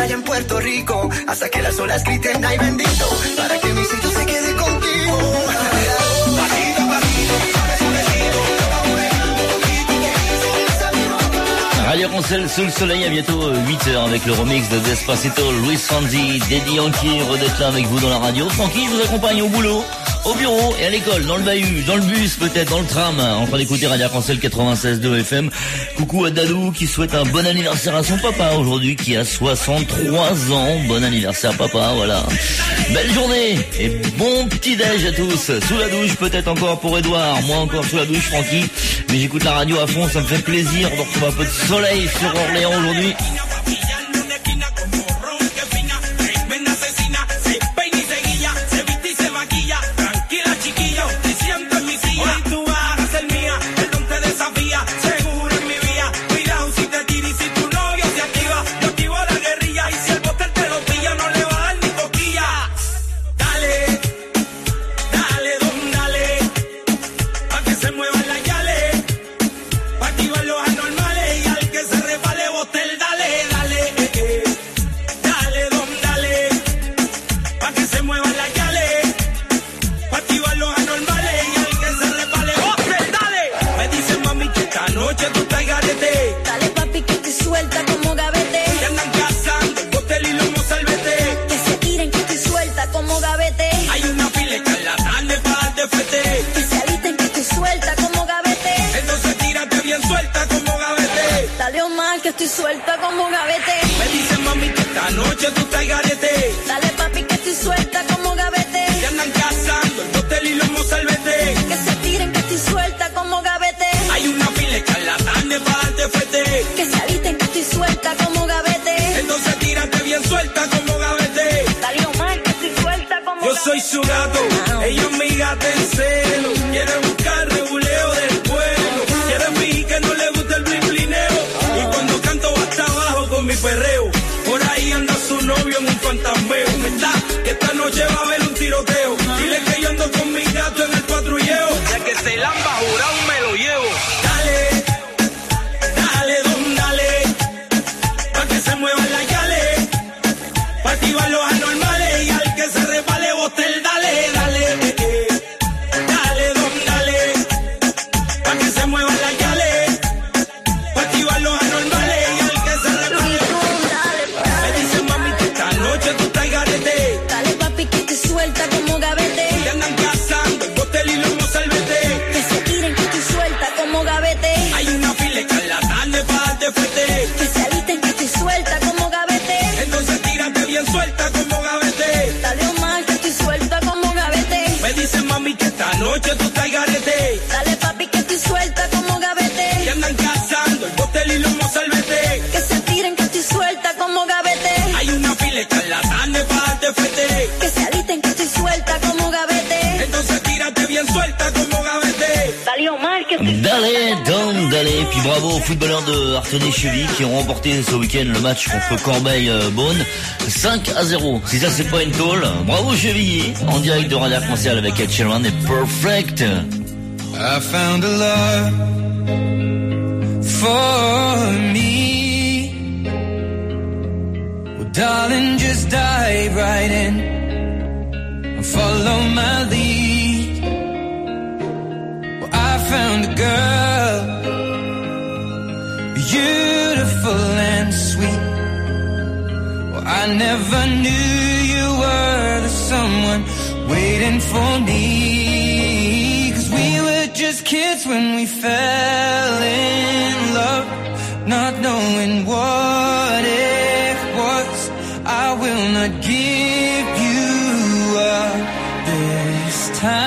playa en Puerto Rico, hasta que las olas griten ay bendito, para que mi sello se quede contigo. Pasito, pasito, Radio Arc-en-Ciel sous le soleil, à bientôt 8h avec le remix de Despacito, Luis Fonsi, Daddy Yankee, d'être là avec vous dans la radio. Francky, je vous accompagne au boulot, au bureau et à l'école, dans le bahut, dans le bus peut-être, dans le tram, en train d'écouter Radio Arc-en-Ciel 96.2 FM. Coucou à Dadou qui souhaite un bon anniversaire à son papa aujourd'hui qui a 63 ans. Bon anniversaire papa, voilà. Belle journée et bon petit déj à tous. Sous la douche peut-être encore pour Edouard, moi encore sous la douche Francky, mais j'écoute la radio à fond, ça me fait plaisir de retrouver un peu de soleil sur Orléans aujourd'hui. Suelta como gavete. Me dice mami que esta noche tú estás garete. Dale papi que estoy suelta como gavete. Te andan cazando el hotel y los mozalbete. Que se tiren que estoy suelta como gavete. Hay una fila de charlatanes para darte fuerte. Que se alisten que estoy suelta como gavete. Entonces tírate bien suelta como gavete. Dale Omar que estoy suelta como Yo gavete. soy su gato, ella es mi gata en celo. Quiere buscar reguleo del pueblo. Quiere fingir que no le gusta el blimplineo. Y cuando canto va hasta abajo con mi perreo. Por ahí anda su novio en un fantasmeo. ¿Verdad? Que esta noche va a haber un tiroteo. Dile que yo ando con mi gato en el patrulleo. Ya que se lamba jurado me lo llevo. Dale, dale, don, dale. Pa' que se muevan las yales. Pa' activar los anormales. Y al que se repale botel, dale, dale. Dale, don, dale. Pa' que se muevan las yales. Pa' activar los anormales. Y al que se repale me dice mami que esta noche tú estás garete. Dale papi que estoy suelta como gavete. Te andan cazando el hotel y los mozalbete. Que se tiren que estoy suelta como gavete. Hay una fila de charlatanes para darte fuerte. Que se alisten que estoy suelta como gavete. Entonces tírate bien suelta como gavete. Dale Omar que estoy suelta como gavete. Me dice mami que esta noche tú estás garete. Dale papi que estoy suelta como gavete. Te andan cazando el hotel y los mozalbete. Que se tiren que estoy suelta como gavete. Hay una fila de charlatanes para darte fuerte. Que se alisten que estoy suelta como gavete. Entonces tírate bien suelta como gavete. Dale Omar que estoy D'aller, Don, d'aller. Puis bravo aux footballeurs de Artenay-Chevy qui ont remporté ce week-end le match contre Corbeil-Beaune 5-0. Si ça c'est pas une tôle, bravo Chevilly. En direct de Radio Arc-en-Ciel avec Ed Sheeran et Perfect. I found a love for me. Well, darling, just dive right in and follow my lead. Well, I found a girl, beautiful and sweet. Well, I never knew you were the someone waiting for me. 'Cause we were just kids when we fell in love, not knowing what it was. I will not give you up this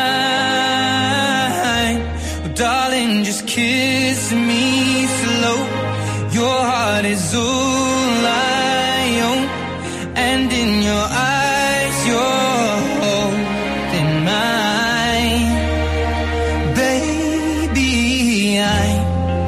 time. Oh, darling, just kiss me slow. Your heart is all I own, and in your eyes you're holding mine. Baby, I'm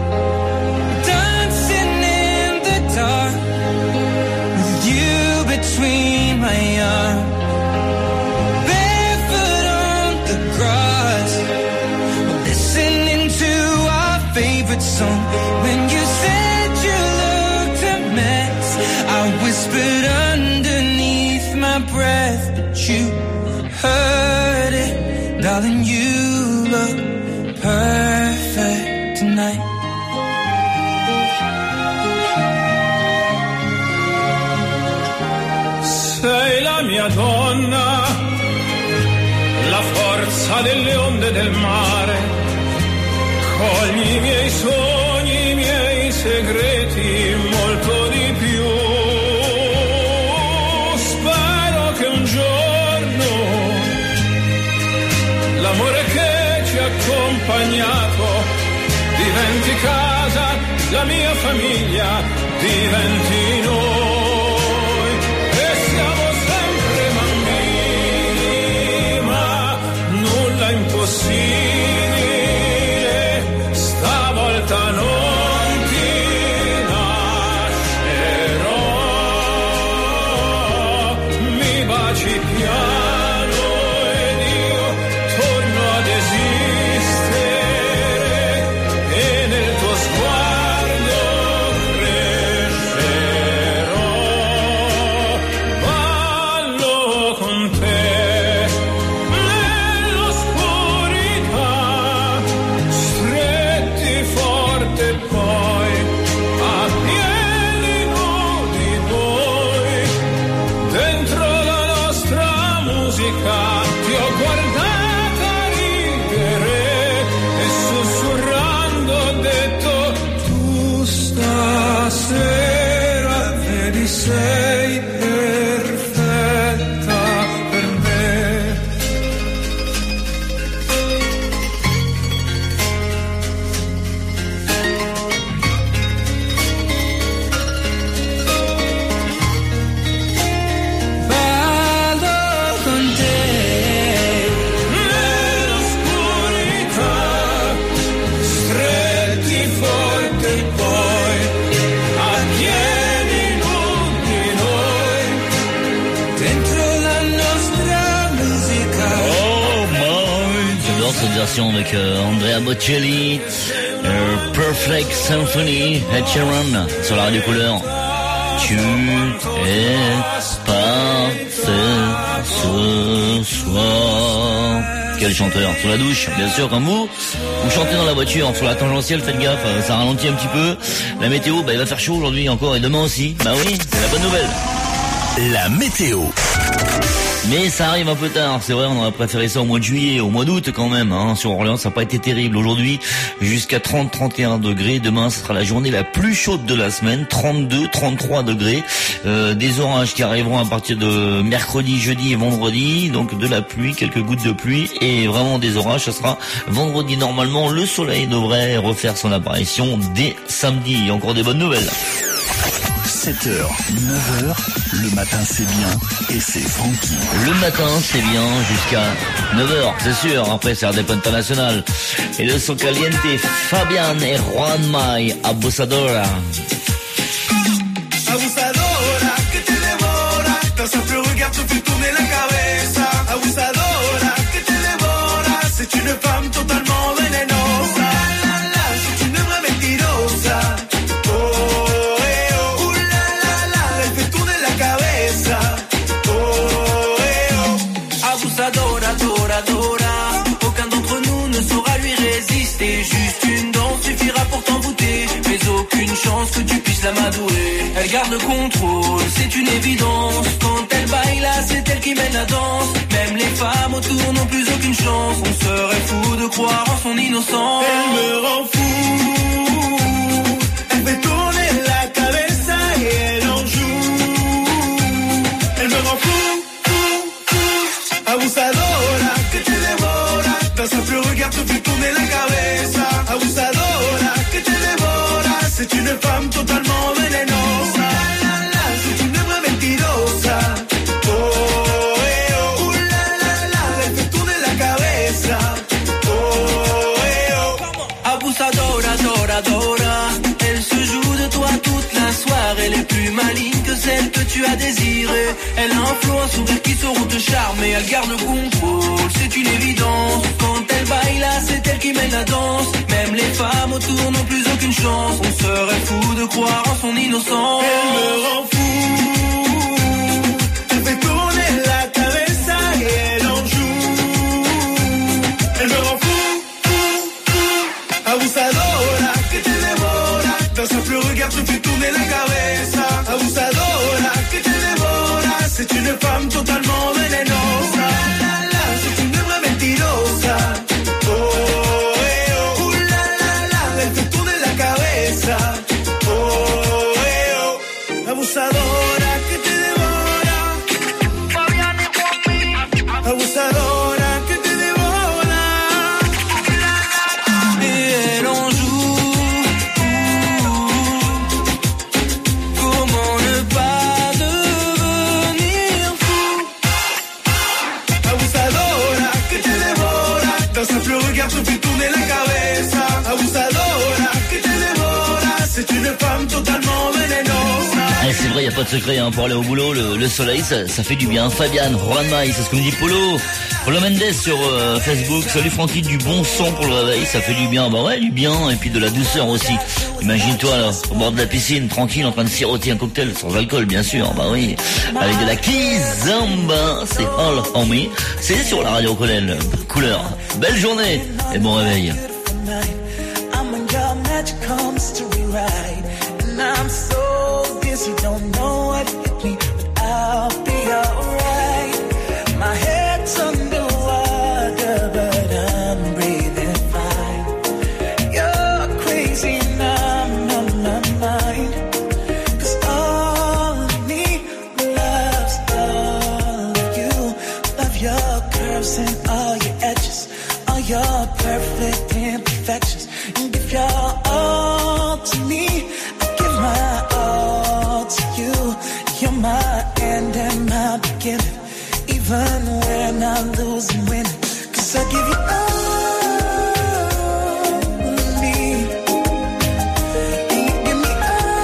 dancing in the dark with you between my arms, barefoot on the grass, listening to our favorite song. When you said you looked a mess, I whispered breath, but you heard it. Darling, you look perfect tonight. Sei la mia donna, la forza delle onde del mare. Cogli i miei sogni, i miei segreti, molto di più. Spero che un giorno l'amore che ci ha accompagnato diventi casa, la mia famiglia diventi noi. E siamo sempre bambini, ma nulla impossibile, stavolta non ti lascerò. Mi baci piano ed io torno ad esistere e nel tuo sguardo crescerò. Ballo con te nell'oscurità, stretti forte poi a piedi nudi noi, dentro la nostra musica ti ho guardata ridere e sussurrando ho detto tu stasera vedi sei perfetta per me. Ballo con te Nell'oscurità, stretti forte poi a piedi nudi noi, dentro la nostra musica. Oh my. J'adore cette version avec Andrea Bocelli, Perfect Symphony, Ed Sheeran sur la radio Couleur. Tu es parfait ce soir. Quel chanteur. Sur la douche, bien sûr, comme vous. Vous chantez dans la voiture, sur la tangentielle, faites gaffe, ça ralentit un petit peu. La météo, il va faire chaud aujourd'hui encore et demain aussi. Bah oui, c'est la bonne nouvelle. La météo. Mais ça arrive un peu tard, c'est vrai, on aurait préféré ça au mois de juillet, au mois d'août quand même, hein. Sur Orléans, ça n'a pas été terrible. Aujourd'hui, jusqu'à 30-31 degrés. Demain, ce sera la journée la plus chaude de la semaine, 32-33 degrés. Des orages qui arriveront à partir de mercredi, jeudi et vendredi. Donc de la pluie, quelques gouttes de pluie et vraiment des orages. Ça sera vendredi normalement. Le soleil devrait refaire son apparition dès samedi. Et encore des bonnes nouvelles. 7h, 9h, le matin c'est bien et c'est Francky. Le matin, c'est bien jusqu'à 9h, c'est sûr. Après, c'est RDP International. Et le son caliente, Fabian et Juan May, Abusadora. Abusadora, que te devora, tan simple regard te fait tourner la cabeza. Abusadora, que te devora, c'est une femme totalement venenosa. La, la, c'est une vraie mentirosa. Oh, eh, oh, ouh, la, elle fait tourner la cabeza. Oh, eh, oh. Abusadora, dora, dora. Aucun d'entre nous ne saura lui résister. Juste une danse suffira pour t'envoûter. Mais aucune chance que tu puisses l'amadouer. Elle garde le contrôle, c'est une évidence. Quand elle baille là, c'est elle qui mène la danse. Même les femmes autour n'ont plus aucune chance. On serait fou de croire en son innocence. Elle me rend fou. Elle fait tourner la cabeza et elle en joue. Elle me rend fou, fou, fou. Abusadora, que te devora, d'un simple regard te fait tourner la cabeza. Abusadora, que te devora, c'est une femme totalement venenosa. La, la, c'est une vraie mentirosa. Oh, eh, oh, ouh, la, elle fait tourner la cabeza. Oh, eh, oh. Abusadora, dora, dora. Elle se joue de toi toute la soirée. Elle est plus maligne que celle que tu as désirée. Elle a un flot, un sourire qui sauront te charmer. Elle garde le contrôle, c'est une évidence. Quand elle baille là, c'est elle qui mène la danse. Même les femmes autour n'ont plus aucune chance. On serait fou de croire en son innocence. Elle me rend fou. Elle fait tourner la simple regard te fait tourner la cabeza. Abusadora, que te devora, c'est une femme totalement venenosa. La, la, c'est une vraie mentirosa. Oh, eh, oh, la, la, elle fait tourner la cabeza. Oh, eh, oh, abusadora, que te devora. Abusadora, que te devora. Et elle en joue. Comment ne pas devenir fou? Abusadora, que te devora. D'un simple regard te fait tourner la cabeza. Abusadora, que te devora. C'est une femme totalement venenosa. Ah, c'est vrai, y a pas de secret hein, pour aller au boulot, le soleil ça fait du bien. Fabian, Juan Maï, c'est ce que me dit Polo Mendes sur Facebook. Salut Francky, du bon son pour le réveil, ça fait du bien. Bah ouais, du bien, et puis de la douceur aussi. Imagine-toi là, au bord de la piscine, tranquille, en train de siroter un cocktail, sans alcool bien sûr, bah oui, avec de la Kizomba, c'est All On Me, c'est sur la radio couleur. Belle journée et bon réveil. I'm on your magical mystery ride, and I'm so busy, don't know what hit me, but I'll be alright. My head's underwater, but I'm breathing fine. You're crazy and I'm on my mind, 'cause all of me loves all of you. Love your curves and all your edges, all your perfect imperfections. And give your all to me, I give my all to you. You're my end and my beginning, even when I lose and win. 'Cause I give you all of me, and you give me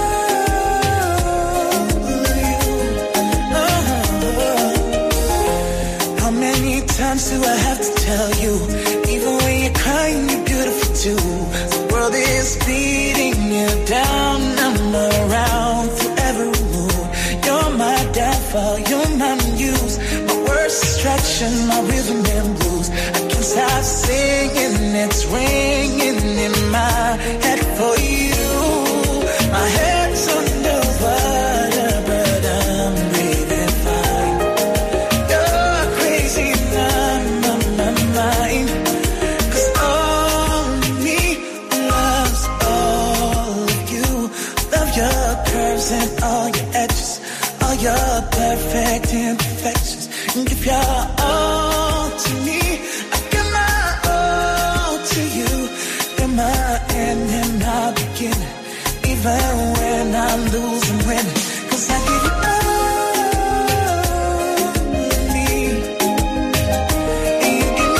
all of you. How many times do I have to tell you, even when you're crying, you're beautiful too. The world is beating you down, I'm around through every mood. You're my downfall, you're my muse, my worst distraction, my rhythm and blues. I can't stop singing, it's ringing in my head for you. My head's underwater, but I'm breathing fine. You're crazy and I'm on my mind, 'cause all of me loves all of you. Love your curves and all your edges, all your perfect imperfections. And give your all to me, I give my all to you. You're my end and my beginning, even when I lose and win. 'Cause I give you all of me, and you give me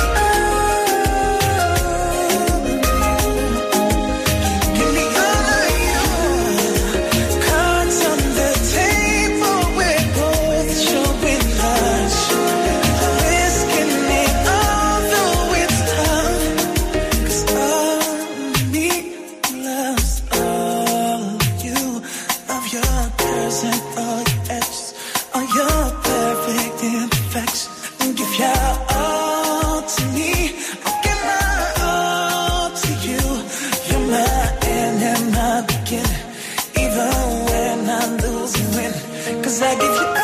all of you. Give me all of you. Cards on the table, we're both showing us, risking it although it's tough. 'Cause all of me loves all of you. Love your curves and all your edges, all your perfect imperfections. And give your all to me, I'll give my all to you. You're my end and my beginning, even when I lose and win. 'Cause I give you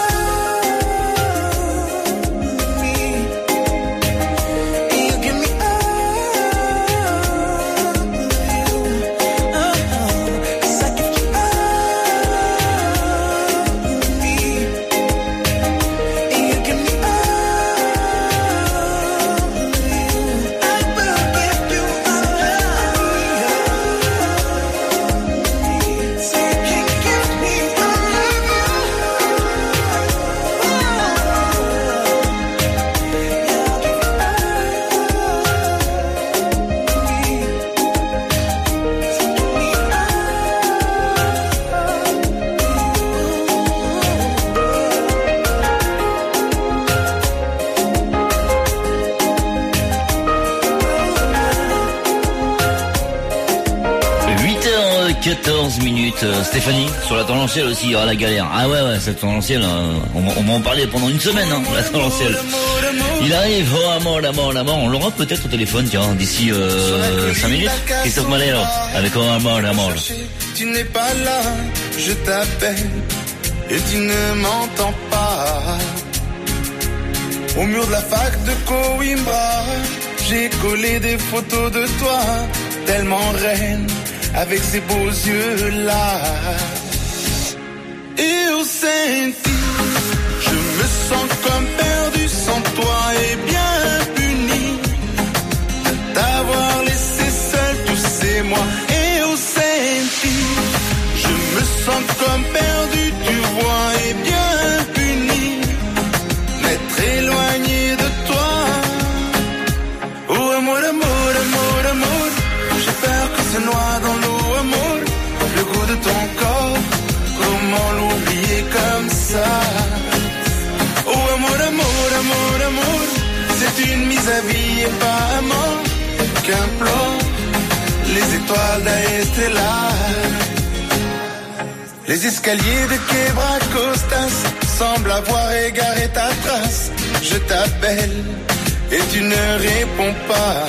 all of me, and you give me all of you. 'Cause I give you all of me, and you give me all of you. I will give you all of me, so you can give me all of you. 14 minutes. Stéphanie, sur la torrentielle aussi, la galère. Ah ouais, cette torrentielle, on va en parler pendant une semaine, la torrentielle. Il arrive, amour, on l'aura peut-être au téléphone, tiens, d'ici 5 minutes. Christophe Malero, avec amour. Tu n'es pas là, je t'appelle et tu ne m'entends pas. Au mur de la fac de Coimbra, j'ai collé des photos de toi, tellement reine, avec ces beaux yeux-là. Et au senti, je me sens comme perdu sans toi et bien puni de t'avoir laissé seul tous ces mois. Et au senti, je me sens comme perdu, tu vois, et bien puni d'être éloigné de toi. Oh amour, j'ai peur que se noie dans l'eau, amour, le goût de ton corps, comment l'oublier comme ça. Oh amour, c'est une mise à vie et pas à mort qu'implore les étoiles d'Estelar. Les escaliers de Quebra Costas semblent avoir égaré ta trace. Je t'appelle et tu ne réponds pas.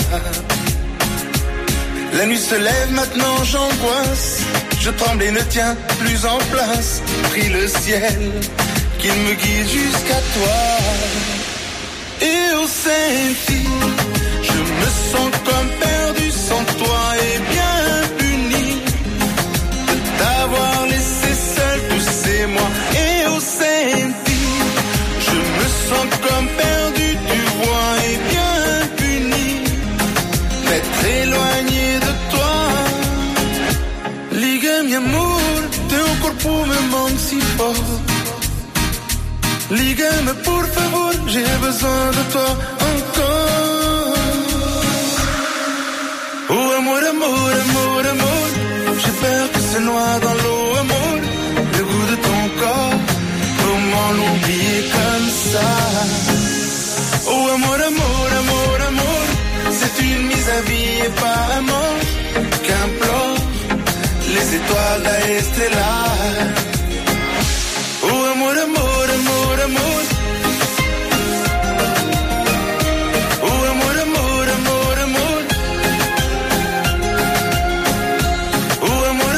La nuit se lève, maintenant j'angoisse. Je tremble et ne tiens plus en place. Prie le ciel qu'il me guide jusqu'à toi. Et au senti, je me sens comme perdu sans toi et bien puni de t'avoir laissé seul tous ces mois. Et au senti, je me sens comme perdu, tu vois, et bien puni d'être éloigné de toi. Liga mi amor, teu corpo me manque si fort. Liga-me por favor, j'ai besoin de toi encore. Oh amour, j'ai peur que se noie dans l'eau, amour, le goût de ton corps, comment l'oublier comme ça. Oh amour, c'est une mise à vie et pas à mort qu'implore les étoiles d'Estelar. Oh amour, oh amour, oh amour,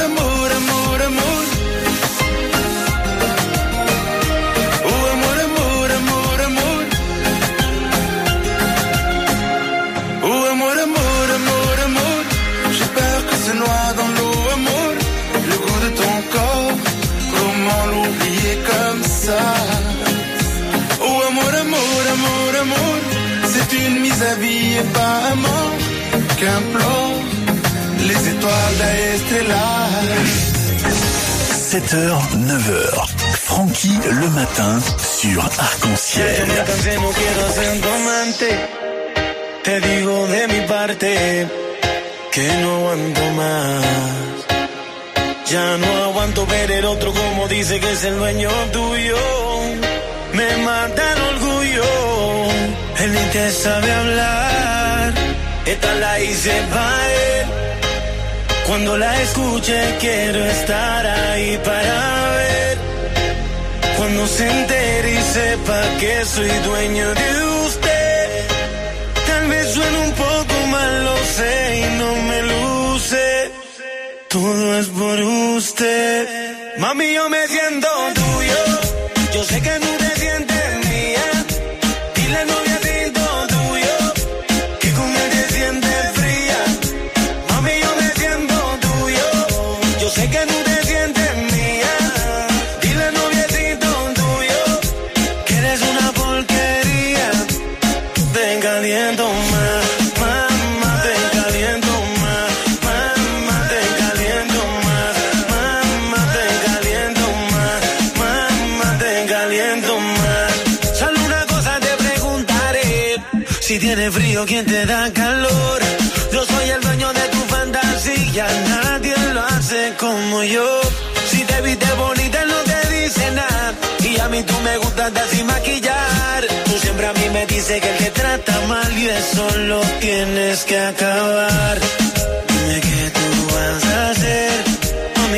oh amour, j'ai peur que se noie dans l'eau, amour, le goût de ton corps, comment l'oublier comme ça. Oh amour, c'est une mise à vie et pas à mort qu'implore les étoiles d'Estelar. 7h, 9h, Francky le matin sur Arc-en-Ciel. Te digo de mi parte que no aguanto más. Ya no aguanto ver el otro como dice que es el dueño tuyo. Me mata el orgullo, él ni te sabe hablar. Esta la hice pa' él. Cuando la escuche quiero estar ahí para ver. Cuando se entere y sepa que soy dueño de usted. Tal vez suene un poco mal, lo sé y no me luce. Todo es por usted. Mami, yo me siento tuyo. Yo sé que tú te sientes mía. Dile novia siento tuyo, que con él te sientes fría. Mami, yo me siento tuyo. Yo sé que tú te sientes mía. Dile noviecito tuyo, que eres una porquería. Te caliento más. Si tienes frío, ¿quién te da calor? Yo soy el dueño de tu fantasía, nadie lo hace como yo. Si te viste bonita, no te dice nada. Y a mí tú me gustas de sin maquillar. Tú siempre a mí me dices que el que trata mal y eso lo tienes que acabar. Dime qué tú vas a hacer.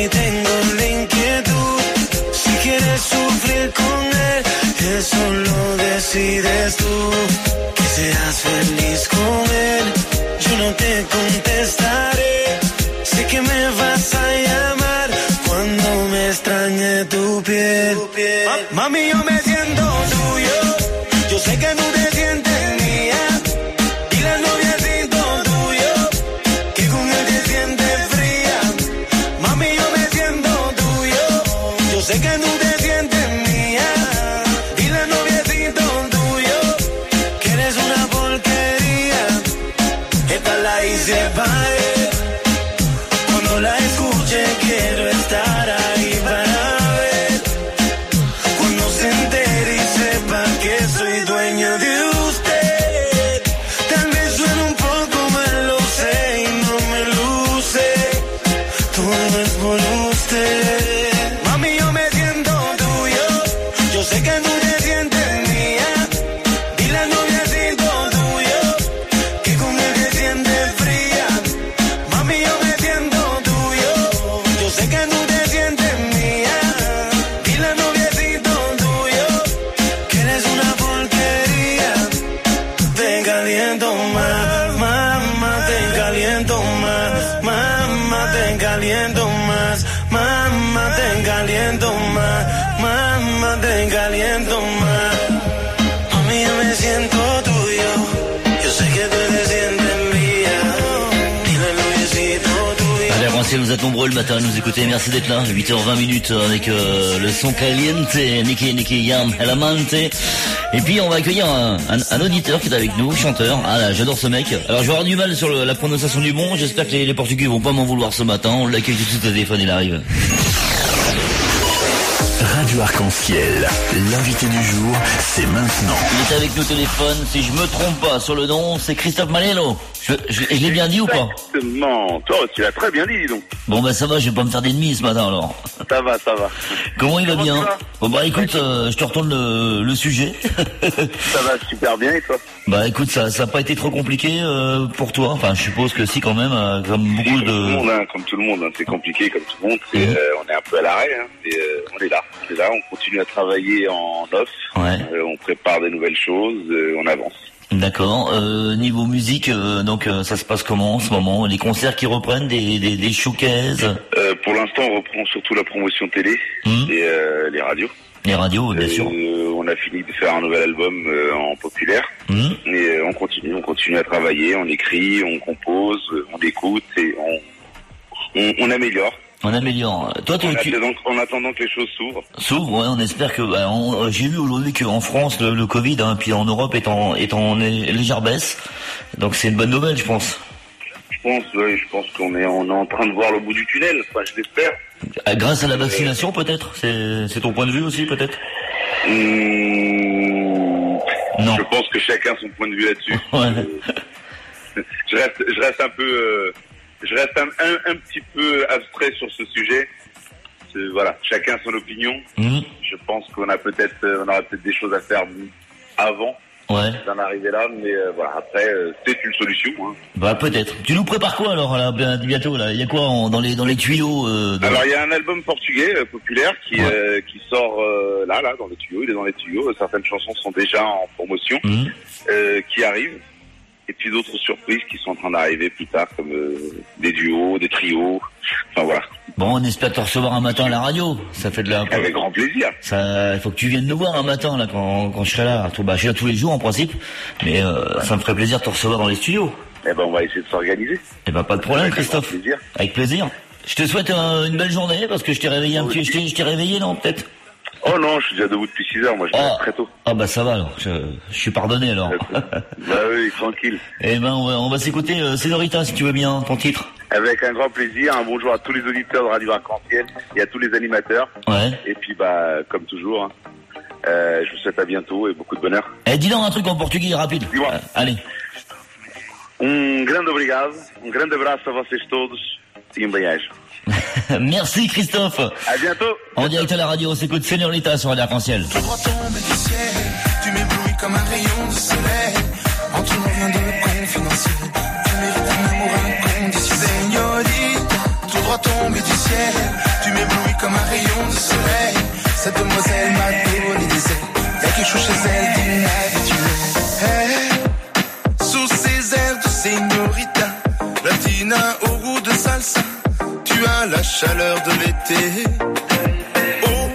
eso lo decides tú, que seas feliz con él. Yo no te contestaré, sé que me vas a llamar cuando me extrañe tu piel. Mami, yo me siento tuyo, yo sé que no te sientes mía. Dile al noviecito tuyo que con él te sientes fría. Mami, yo me siento tuyo, yo sé que no te sientes mía. Dile al noviecito tuyo que eres una porquería. Esta la hice para él, cuando la escuche quiero estar ahí para ver, cuando se entere y sepa que soy dueño de usted. Tal vez suene un poco mal, lo sé, y no me luce, todo es por usted. Mami, yo me siento tuyo, yo sé que no te sientes mía. Dile al noviecito tuyo que con él te sientes fría. Mami, yo me siento tuyo, yo sé que no te sientes mía. Dile al noviecito tuyo que eres una porquería. Te caliento más, mamá, te caliento más, mamá, te caliento más, mamá, te caliento más, mamá, te caliento más. Mami, yo me siento tuyo, yo sé que tú te sientes mía. Dile al noviecito tuyo. Allez, Arc-en-Ciel, vous êtes nombreux le matin à nous écouter. Merci d'être là. 8h20 avec le son caliente, Nicky Yam, Elamante. Et puis on va accueillir un auditeur qui est avec nous, chanteur. Ah là, j'adore ce mec. Alors je vais avoir du mal sur la prononciation du nom. J'espère que les Portugais vont pas m'en vouloir ce matin. On l'accueille tout de suite au téléphone, il arrive. Radio Arc-en-Ciel, l'invité du jour, c'est maintenant. Il est avec nous au téléphone. Si je me trompe pas sur le nom, c'est Christophe Malelo. Je l'ai bien dit ou pas? Exactement. Toi, tu l'as très bien dit, dis donc. Bon bah ça va, je vais pas me faire d'ennemis ce matin alors. Ça va, ça va. Comment il va bien? tu vas? Bon bah écoute, je te retourne le sujet. Ça va super bien et toi? Bah écoute, ça a pas été trop compliqué pour toi. Enfin, je suppose que si quand même, comme beaucoup de... Comme tout le monde, c'est compliqué comme tout le monde. On est un peu à l'arrêt, on est là. On continue à travailler en off. Ouais. On prépare des nouvelles choses, on avance. D'accord. Niveau musique, donc ça se passe comment en ce moment? Les concerts qui reprennent, des showcases? Pour l'instant, on reprend surtout la promotion télé et les radios. Les radios, bien sûr. On a fini de faire un nouvel album en populaire. Et on continue à travailler, on écrit, on compose, on écoute et on améliore. On améliore. Toi, en attendant que les choses s'ouvrent. S'ouvrent, ouais, on espère que. J'ai vu aujourd'hui qu'en France, le Covid, puis en Europe, est en légère baisse. Donc c'est une bonne nouvelle, je pense. Je pense qu'on est en train de voir le bout du tunnel. Enfin, je l'espère. Grâce à la vaccination, peut-être. C'est ton point de vue aussi, peut-être. Non. Je pense que chacun a son point de vue là-dessus. Ouais. Je reste un peu. Je reste un petit peu abstrait sur ce sujet. Voilà, chacun a son opinion. Je pense qu'on aura peut-être des choses à faire avant d'en arriver là, mais voilà. Après, c'est une solution. Bah peut-être. Tu nous prépares quoi alors là, bientôt là? Il y a quoi dans les tuyaux? Alors il y a un album portugais populaire qui sort là dans les tuyaux. Il est dans les tuyaux. Certaines chansons sont déjà en promotion, qui arrivent. Et puis d'autres surprises qui sont en train d'arriver plus tard, comme des duos, des trios. Enfin voilà. Bon, on espère te recevoir un matin à la radio. Ça fait de la... Avec grand plaisir. Il faut que tu viennes nous voir un matin là quand je serai là. Je suis là tous les jours en principe, mais ça me ferait plaisir de te recevoir dans les studios. Eh ben on va essayer de s'organiser. Eh ben pas de problème, Christophe. Avec plaisir. Je te souhaite une belle journée parce que je t'ai réveillé je t'ai réveillé non peut-être. Oh non, je suis déjà debout depuis 6 heures, moi je me lève très tôt. Ah bah ça va alors, je suis pardonné alors. Bah oui, tranquille. Eh ben on va s'écouter Señorita si tu veux bien, ton titre. Avec un grand plaisir, un bonjour à tous les auditeurs de Radio Arc-en-Ciel et à tous les animateurs. Ouais. Et puis bah comme toujours, je vous souhaite à bientôt et beaucoup de bonheur. Dis-donc un truc en portugais rapide. Dis-moi. Allez. Grande obrigado, grande abraço a vocês todos e beijo. Merci Christophe. À bientôt. En direct à la radio, on s'écoute Señorita sur Radio Arc-en-Ciel. Tu vois tomber du ciel, tu m'éblouis comme un rayon de soleil. Entre nous rien de confidentiel. Tu mérites un amour inconditionnel. Señorita, tout droit tombé du ciel, tu m'éblouis comme un rayon de soleil. Cette demoiselle m'a donné des ailes. Y'a quelque chaleur de l'été. Oh,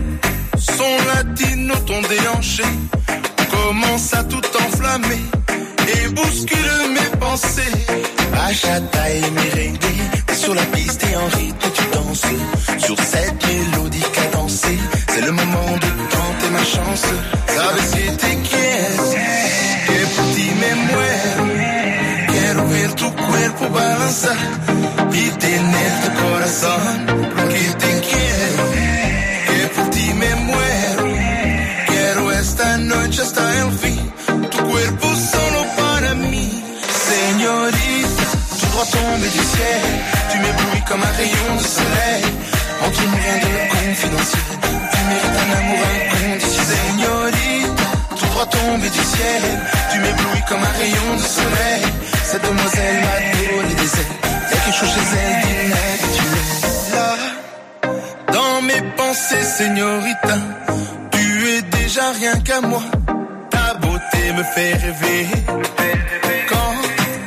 son latino, ton déhanché commence à tout enflammer et bouscule mes pensées. Bachata et merengue, t'es sur la piste et en rythme tu danses. Sur cette mélodie cadencée, c'est le moment de tenter ma chance. Sabes que te quiero, que por ti me muero. Quiero ver tu cuerpo balanzar y tener tu corazón. Que te quiero, que por ti me muero. Quiero esta noche hasta el fin, tu cuerpo solo para mí. Señorita, tu droit tombé du ciel, tu m'éblouis comme un rayon de soleil. Entre-nous rien de confidentiel, tu mérites un amour inconditionnel. Señorita, tu droit tombé du ciel, tu m'éblouis comme un rayon de soleil. Cette demoiselle m'a donné des ailes, y'a quelque chose chez elle d'inhabituel. Là, dans mes pensées, señorita, tu es déjà rien qu'à moi. Ta beauté me fait rêver. Quand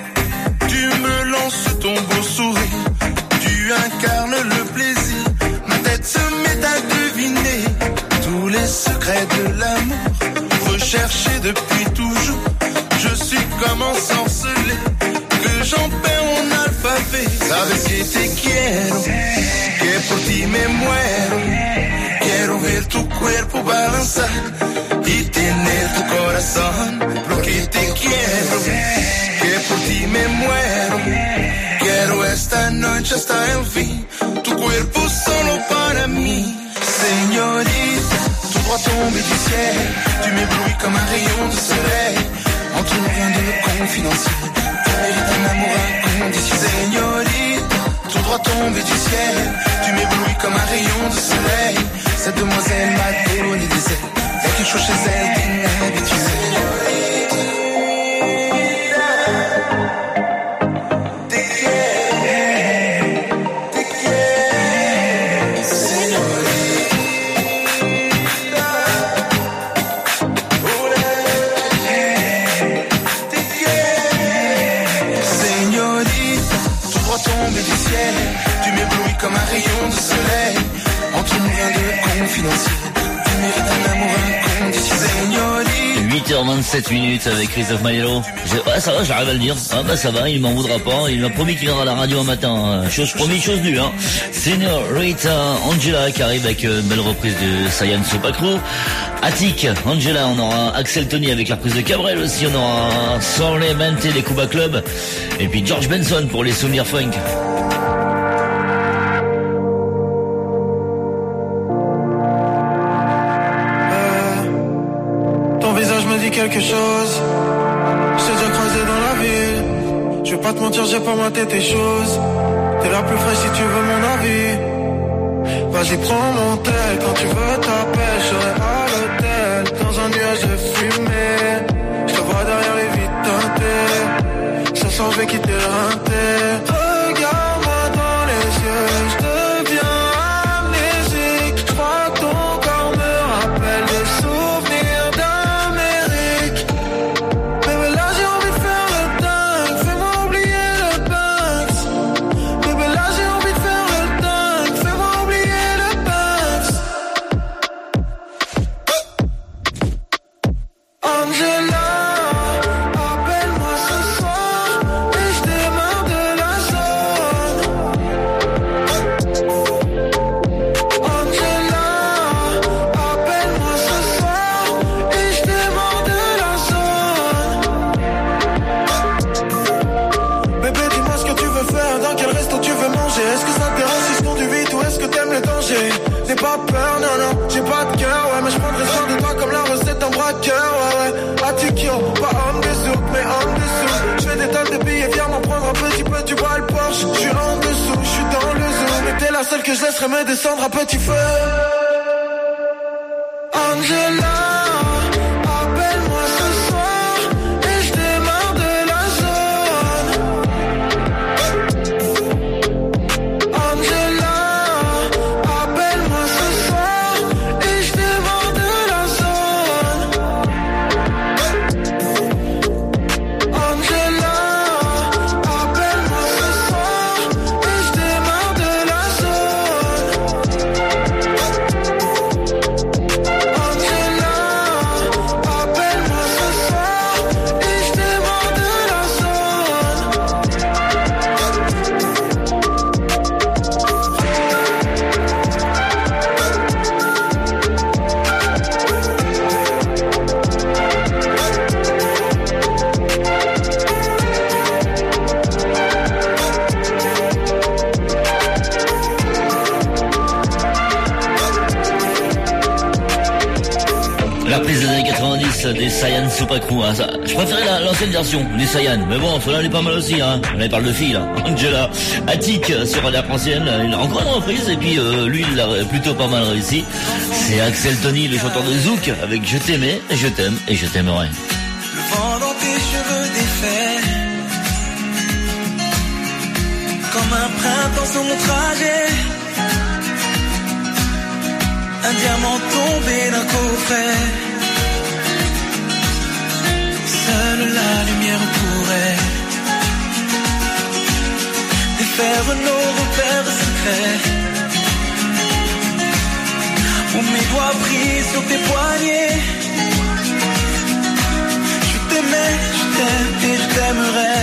tu me lances ton beau sourire, tu incarnes le plaisir. Ma tête se met à deviner tous les secrets de l'amour, recherchés depuis toujours. Je suis comme ensorcelé, que j'en perds mon alphabet. Sabes que te quiero, que por ti me muero. Quiero ver tu cuerpo balanzar y tener tu corazón. Porque te quiero, que por ti me muero. Quiero esta noche hasta el fin, tu cuerpo solo para mí. Señorita, tu droit tombé du ciel, tu m'éblouis comme un rayon de soleil. Entre-nous rien de confidentiel, tu mérites un amour inconditionnel. Señorita, tu droit tombé du ciel, tu m'éblouis comme un rayon de soleil. Cette demoiselle m'a donné des ailes, y'a quelque chose chez elle d'inhabituel. Tu m'éblouis comme un rayon de soleil. Entre-nous rien de confidentiel, tu mérites un amour inconditionnel. 8h27 avec Christophe Maillet. Ouais, ça va, j'arrive à le dire. Ah bah ça va, il m'en voudra pas. Il m'a promis qu'il viendra à la radio un matin. Chose promis, chose due. Señorita Angela qui arrive avec une belle reprise de Sayan Sopakro. Attic, Angela, on aura Axel Tony avec la reprise de Cabrel aussi. On aura Solemente des Cuba Club. Et puis George Benson pour les souvenirs funk. Quelque chose, j'ai déjà croisé dans la ville. Je vais pas te mentir, j'ai pas maté tes choses. T'es la plus fraîche si tu veux mon avis. Vas-y, prends mon tel, quand tu veux t'appelles. Je serai à l'hôtel, dans un nuage de fumée. Je te vois derrière les vitres teintées. Ce soir je vais quitter l'inté. Regarde-moi dans les yeux, je deviens amnésique. Je crois que ton corps me rappelle des souvenirs d'un. N'aie pas peur, non, non, j'ai pas de cœur, ouais, mais je prendrai soin de toi comme la recette d'un braqueur, ouais, ouais. Attikio, pas homme de souk, mais homme de souk. Je fais des tonnes de billets, viens m'en prendre un petit peu, tu vois le Porsche. Je suis en dessous, je suis dans le zoo, mais t'es la seule que je laisserai me descendre à petit feu. Angela, appelle-moi ce soir, et je démarre de la zone. Angela, appelle-moi ce soir, et je démarre de la zone. Angela, appelle-moi ce soir, et je démarre de la zone. La prise des années 90 des Sayan Supakru, hein, ça. Je préférais l'ancienne version des Sayan, mais bon, celle-là elle est pas mal aussi, hein. Là il parle de filles, là. Angela, Attic sur Radio Arc-en-Ciel, il a encore une reprise, et puis lui il l'a plutôt pas mal réussi. C'est Axel Tony, le chanteur de Zouk, avec Je t'aimais, je t'aime et je t'aimerai. Le vent dans tes cheveux défaits, comme un printemps sur mon trajet, un diamant tombé d'un coffret. Seule la lumière pourrait défaire nos repères secrets, où mes doigts pris sur tes poignets. Je t'aimais, je t'aime et je t'aimerai.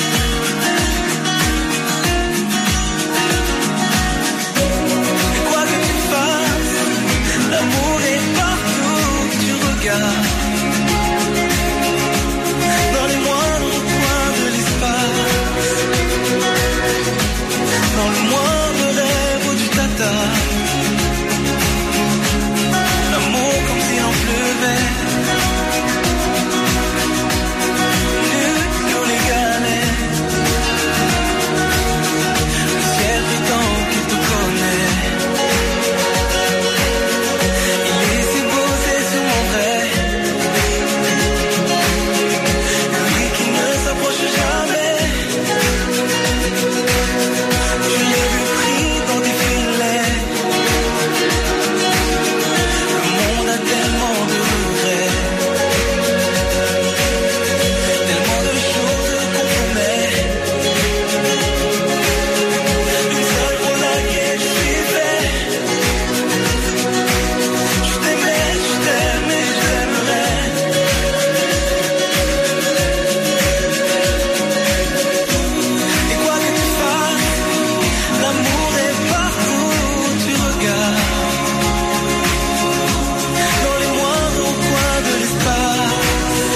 Et quoi que tu fasses, l'amour est partout où tu regardes, dans les moindres coins de l'espace, dans le moindre rêve où tu t'attardes. L'amour comme s'il en pleuvait, nu sur les galets, le ciel prétend qu'il te connaît. Il est si beau, c'est sur mon vrai, lui qui ne s'approche jamais. Je l'ai vu pris dans des filets. Le monde a tellement de regrets, tellement de choses qu'on promet. Une seule pour laquelle je suis fait. Je t'aimais, je t'aime et je t'aimerai. Et quoi que tu fasses, l'amour est partout où tu regardes, dans les moindres coins de l'espace,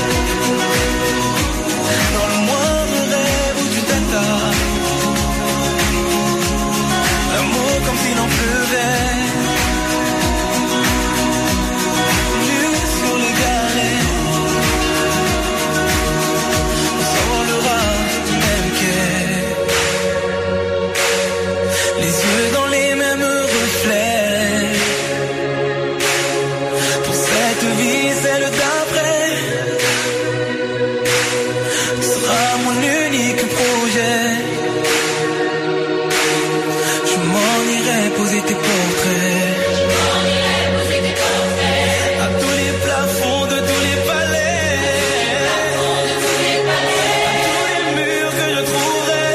dans le moindre rêve où tu t'attardes. L'amour comme s'il en pleuvait, nu sur les galets, on s'envolera du même quai, les yeux dans les mêmes reflets. Pour cette vie, celle d'après, tu seras mon unique projet. Je m'en irai poser tes portraits, à tous les plafonds de tous les palais, à tous les murs que je trouverai,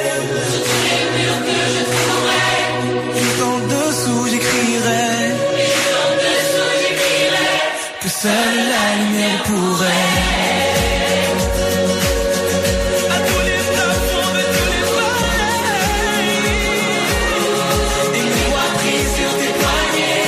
juste en dessous j'écrirai que seule la lumière pourrait. À tous les plafonds de tous les palais, et mes doigts pris sur tes poignets.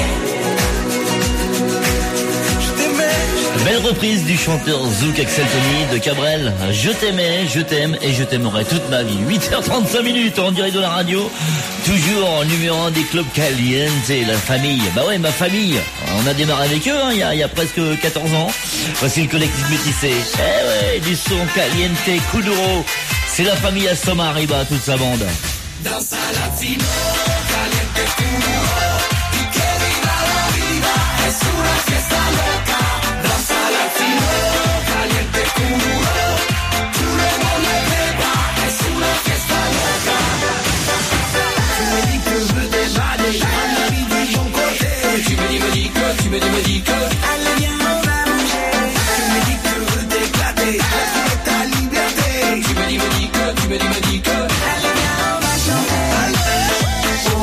Je t'aimais, je Belle reprise du chanteur Zouk Axel Tony de Cabrel. Je t'aimais, je t'aime et je t'aimerai toute ma vie. 8h35 minutes en direct de la radio. Toujours en numéro 1 des clubs caliente, la famille. Bah ouais, ma famille. On a démarré avec eux, hein, il y a presque 14 ans. Voici le collectif métissé. Eh ouais, du son caliente, Kuduro. C'est la famille Asoma Arriba, toute sa bande. Danza latino, caliente Kuduro, y que viva la vida, es una fiesta loca. Danza latino, caliente Kuduro, tout le monde est pas, es una fiesta loca. Tu me dis que je veux déballer, à la vie du bon côté. Tu me dis que, allez viens on va manger. Tu me dis que je veux t'éclater, la ta liberté. Tu me dis que, allez viens on va chanter.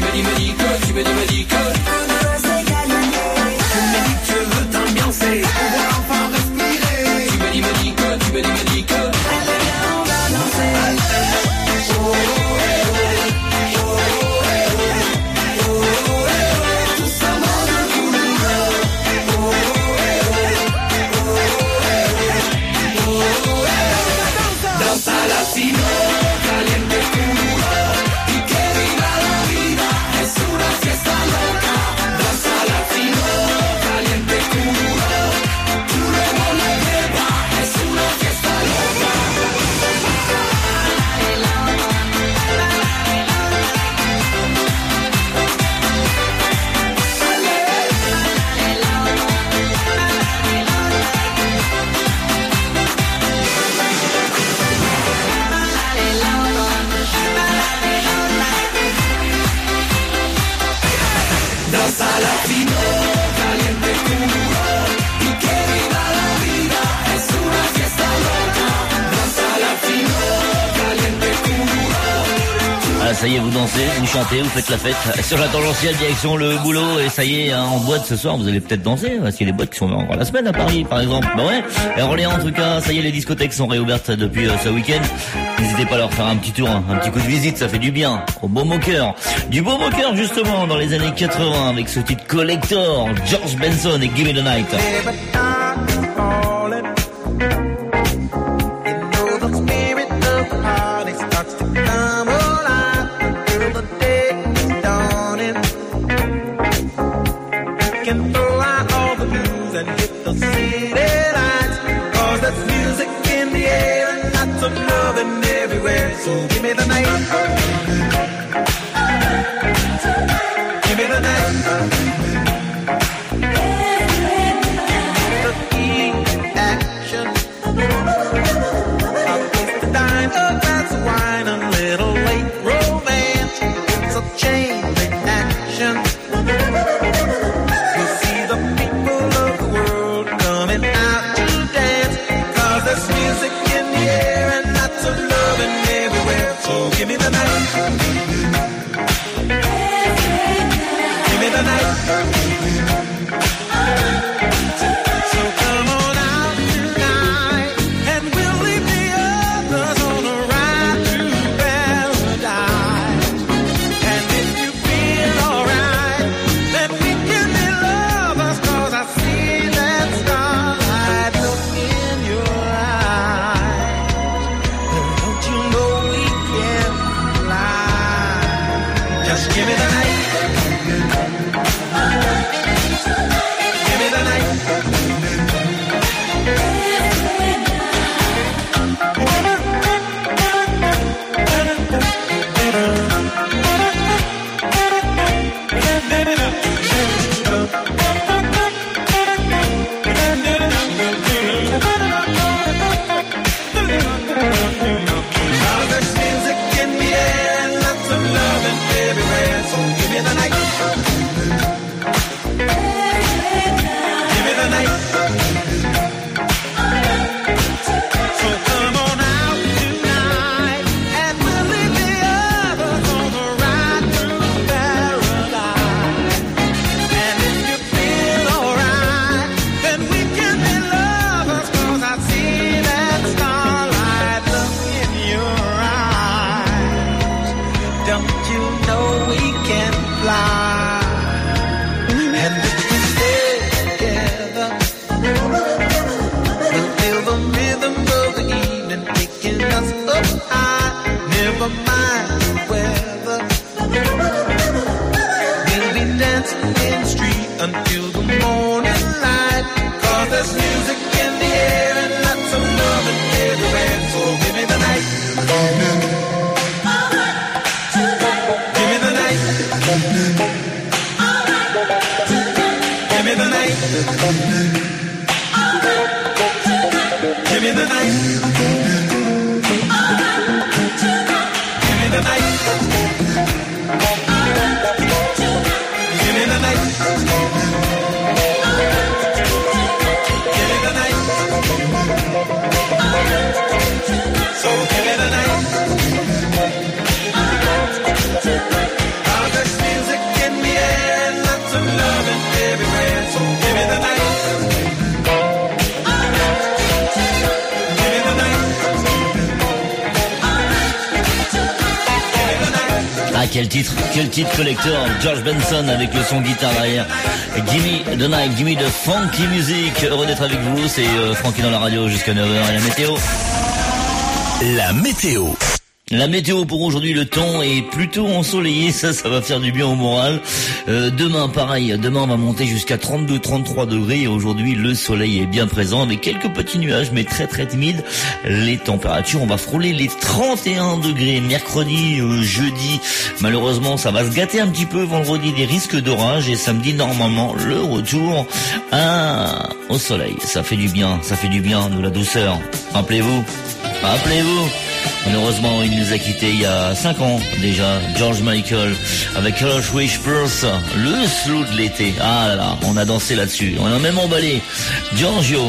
me dis que, tu me dis que. Tu me dis que tu veux t'ambiancer, pouvoir enfin respirer. Tu me dis que, tu me dis que. Allez, viens, on va danser. Tous en mode couleur. Danza latino, caliente puro, y que viva la vida, es una fiesta loca. Danza latino, caliente puro, puro mole lleva, es una fiesta loca. Danza latino, caliente puro, y que viva la vida, es una fiesta loca. Danza latino, caliente puro. Ah, ça y est, vous dansez, vous chantez, vous faites la fête. Sur la tangentielle, direction le boulot, et ça y est, hein, en boîte ce soir, vous allez peut-être danser, parce qu'il y a des boîtes qui sont encore la semaine à Paris, par exemple. Bah ouais. Et à Orléans, en tout cas, ça y est, les discothèques sont réouvertes depuis ce week-end. N'hésitez pas à leur faire un petit tour, un petit coup de visite, ça fait du bien. Au beau moqueur. Du beau moqueur, justement, dans les années 80, avec ce titre Collector, George Benson et Give Me the Night. So give me the night. Give me the night. The key action. A place to dine, a glass of wine, a little late romance. It's a chain reaction. You'll see the people of the world coming out to dance. 'Cause there's music in the air and lots of loving everywhere. So give me the night. Give me the night. So come on out tonight and we'll leave the others on a ride to paradise. And if you feel alright, then we can be lovers. 'Cause I see that starlight look in your eyes. Don't you know we can fly? Just give me the night. Give me the night. There's music in the air and lots of loving everywhere. So give me the night. Give me the night. So come on out tonight and we'll leave the others on the ride to paradise. And if you feel alright, then we can be lovers. 'Cause I see that starlight look in your eyes. Don't you know we can fly? And if we stay together, we'll feel the rhythm of the evening taking us up high. Never mind the weather. We'll be dancing in the street until the morning light. 'Cause there's music in the air and lots of loving everywhere. So give me the night. Give me the night. Give me the night. Give me the night. Give me the night. Give me the night. So give me the night. I'll just feel quel titre collector, George Benson avec le son guitare derrière. Gimme the night, gimme the funky music. Heureux d'être avec vous, c'est Francky dans la radio jusqu'à 9h et la météo. La météo. La météo pour aujourd'hui, le temps est plutôt ensoleillé, ça va faire du bien au moral. Demain, pareil, demain on va monter jusqu'à 32-33 degrés et aujourd'hui le soleil est bien présent avec quelques petits nuages mais très très timides. Les températures, on va frôler les 31 degrés mercredi, jeudi. Malheureusement, ça va se gâter un petit peu. Vendredi, des risques d'orage et samedi, normalement, le retour au soleil. Ça fait du bien, de la douceur. Rappelez-vous. Malheureusement, il nous a quittés il y a 5 ans déjà, George Michael, avec Hello Whispers, le slow de l'été. Ah là là, on a dansé là-dessus, on a même emballé. Giorgio.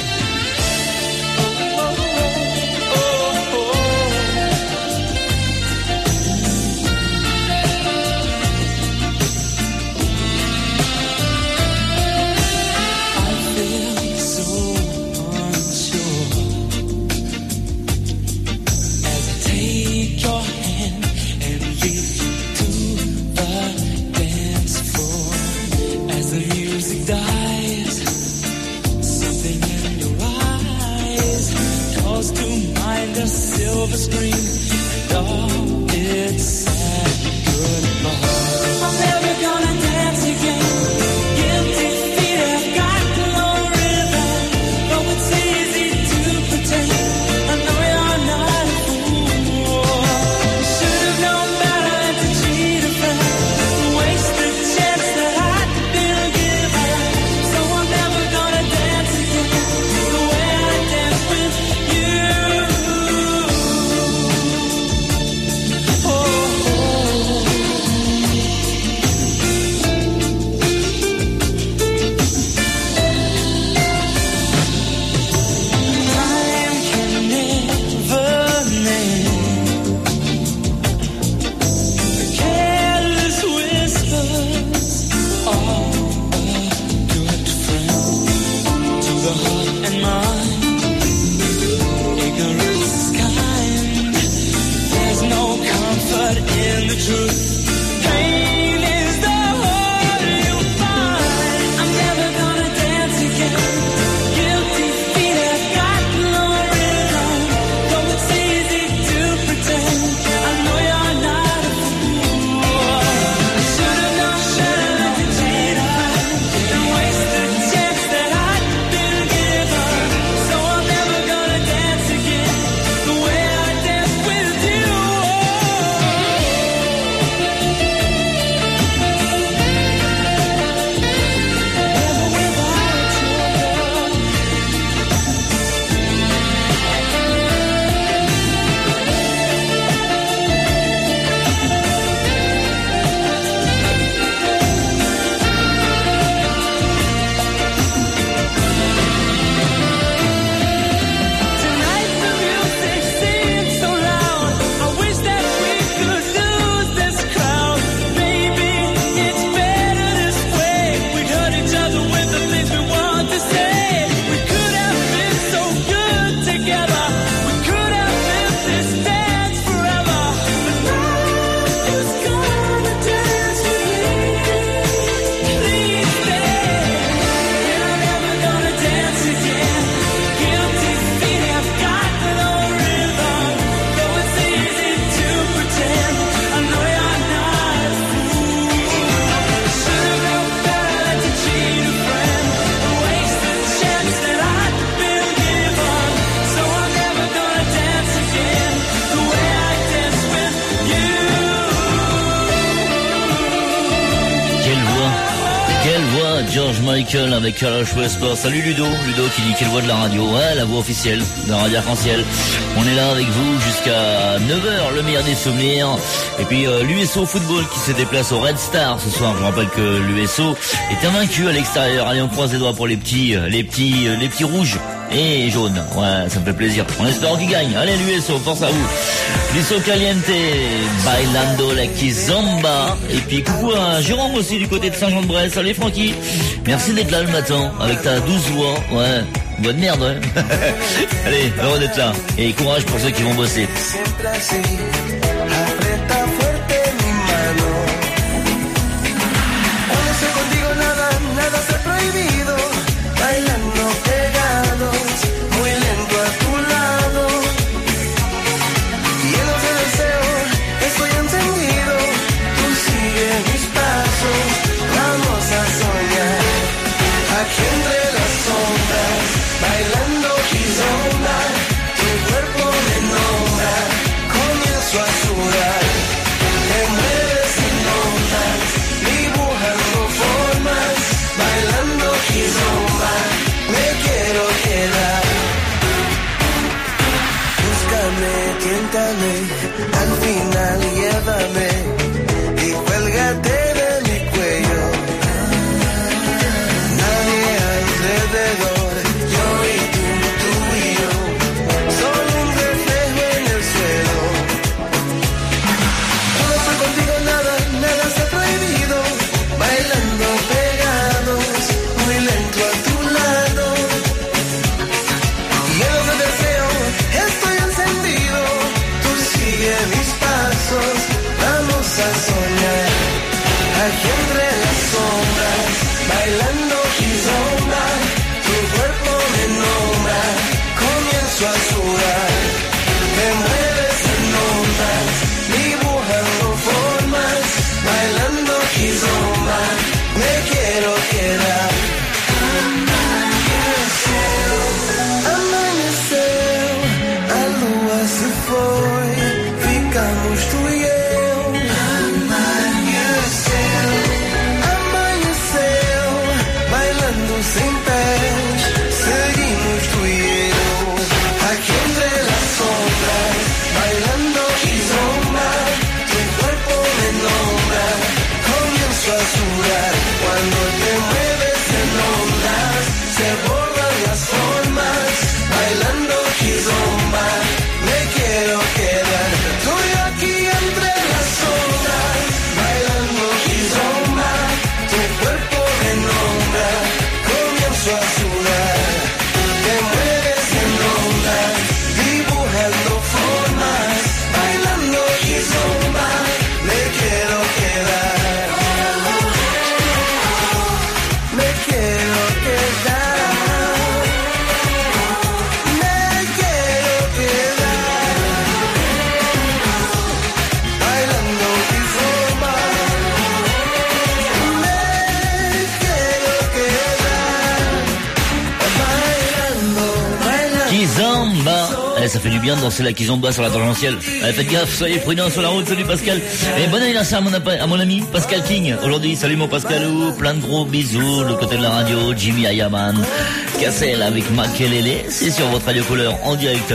George Michael avec Hello Whispers. Salut Ludo qui dit quelle voix de la radio. Ouais, la voix officielle de Radio Arc-en-Ciel. On est là avec vous jusqu'à 9h, le meilleur des souvenirs. Et puis l'USO Football qui se déplace au Red Star ce soir. Je vous rappelle que l'USO est invaincu à l'extérieur. Allez, on croise les doigts pour les petits rouges et jaunes. Ouais, ça me fait plaisir. On espère qu'ils gagnent. Allez l'USO, force à vous. L'USO Caliente, Bailando la Kizomba. Et puis coucou à Jérôme aussi du côté de Saint-Jean-de-Bresse. Salut Francky. Merci d'être là le matin avec ta douce voix. Ouais, voix de merde, ouais. Allez, heureux d'être là. Et courage pour ceux qui vont bosser. entre las sombras, bailando kizomba, tu cuerpo me nombra, comienzo a sudar, te mueves en ondas, dibujando formas, bailando kizomba, me quiero quedar. Amanheceu, a lua se foi, ficamos tu e eu. Amanheceu, bailando sem pés, seguimos tu e eu. Aqui entre las sombras, bailando kizomba, tu cuerpo me nombra, comienzo a sudar, cuando te mueves en ondas, se borran las formas, bailando kizomba, me quiero quedar. Estoy aquí entre las sombras, bailando kizomba, tu cuerpo me nombra, comienzo a sudar, te mueves en ondas, dibujando formas, bailando kizomba, me quiero quedar. Me quiero quedar. Me quiero quedar. Bailando kizomba. Me quiero quedar. Bailando, bailando. Kizomba. Eh, ça fait du bien de danser la kizomba sur la tangentielle. Faites gaffe, soyez prudents sur la route. Salut Pascal. Et bon anniversaire à mon ami Pascal King. Aujourd'hui, salut mon Pascalou. Plein de gros bisous. Le côté de la radio, Jimmy Ayaman. Cassel avec Makelele. C'est sur votre radio couleur en direct.